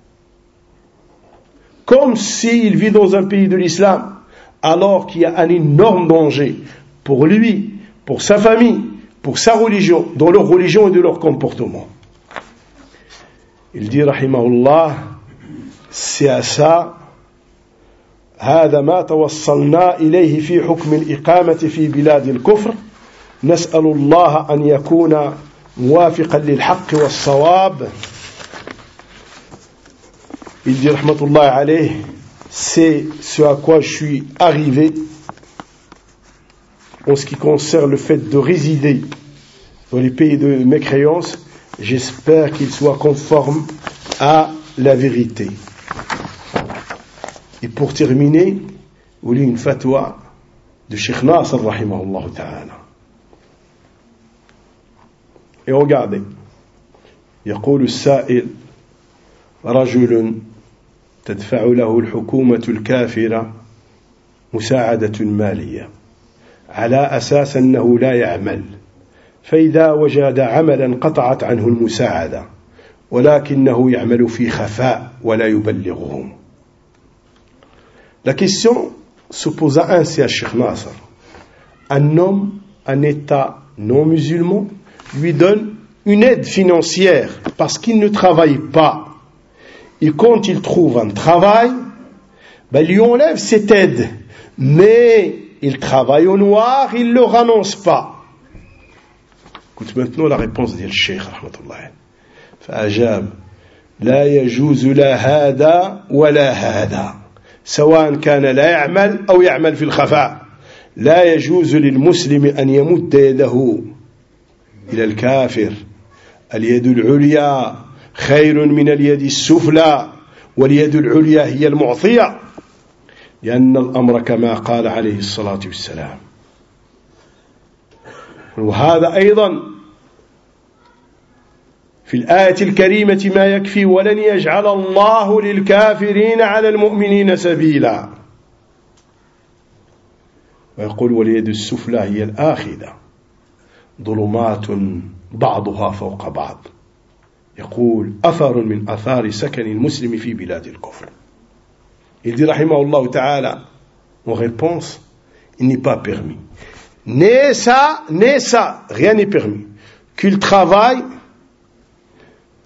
Comme s'il vit dans un pays de l'islam, alors qu'il y a un énorme danger pour lui, pour sa famille, pour sa religion, dans leur religion et de leur comportement. Il dit, rahimahullah, c'est à ça, هذا ما توصلنا إليه في حكم الإقامة في بلاد الكفر نسأل الله أن يكون موافقا للحق والصواب. Il dit rahmatullah alayh, c'est ce à quoi je suis arrivé en ce qui concerne le fait de résider dans les pays de mécréance. J'espère qu'il soit conforme à la vérité. Et pour terminer, vous voulez une fatwa de Cheikh Nasr rahimahullah ta'ala. Et regardez, يقول السائل رجل تدفع له الحكومة الكافرة مساعدة مالية على أساس أنه لا يعمل فإذا وجد عملا قطعت عنه المساعدة ولكنه يعمل في خفاء ولا يبلغهم. La question se posa ainsi à Cheikh Nasr. Un homme, un État non musulman, lui donne une aide financière parce qu'il ne travaille pas. Et quand il trouve un travail, il lui enlève cette aide. Mais il travaille au noir, il ne le renonce pas. Écoute maintenant la réponse du Cheikh rahmatullah. فأجاب لا يجوز لا هذا ولا هذا سواء كان لا يعمل أو يعمل في الخفاء لا يجوز للمسلم أن يمد يده إلى الكافر اليد العليا خير من اليد السفلى واليد العليا هي المعطية لأن الأمر كما قال عليه الصلاة والسلام. وهذا أيضا في الآية الكريمة ما يكفي ولن يجعل الله للكافرين على المؤمنين سبيلا. ويقول واليد السفلى هي الآخذة ظلمات بعضها فوق بعض. يقول أثر من أثار سكن المسلم في بلاد الكفر. Il dit rahimahullah ta'ala en réponse, il n'est pas permis. Ni ça, rien n'est permis. Qu'il travaille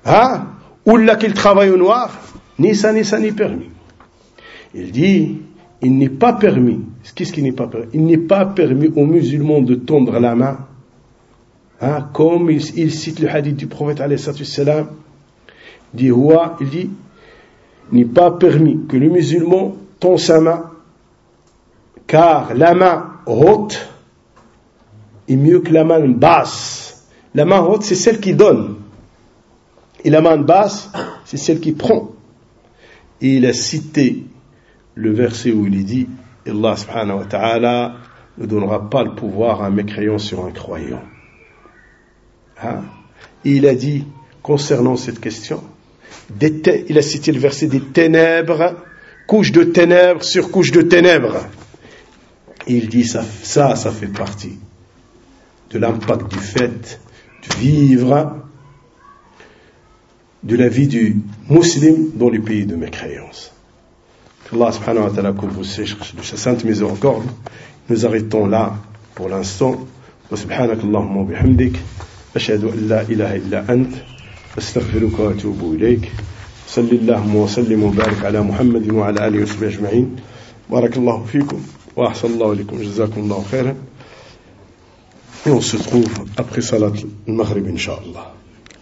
ou là qu'il travaille au noir, ni ça n'est permis. Il dit, il n'est pas permis. Qu'est-ce qui n'est pas permis? Il n'est pas permis aux musulmans de tendre la main, comme il cite le hadith du prophète alayhi salam, il dit, il n'est pas permis que le musulman tend sa main, car la main haute est mieux que la main basse. La main haute, c'est celle qui donne, et la main basse, c'est celle qui prend. Et il a cité le verset où il dit, Allah subhanahu wa ta'ala ne donnera pas le pouvoir à un mécréant sur un croyant. Et il a dit, concernant cette question, il a cité le verset des ténèbres, couche de ténèbres sur couche de ténèbres. Et il dit, ça fait partie de l'impact du fait de vivre de la vie du musulman dans les pays de mécréance. Allah subhanahu wa ta'ala couvre de sa sainte miséricorde. Nous arrêtons là pour l'instant. Wa subhanaka Allahumma wa bihamdik ashhadu an la ilaha illa ant astaghfiruka wa atubu ilayk. Sallallahu wa sallim wa barik ala Muhammadin wa ala alihi wa sahbihi ajma'in. Barakallahu fikum wa ahsanallahu ilaykum. Jazakumullahu khairan. Et on se trouve après salat al-maghrib, incha'Allah.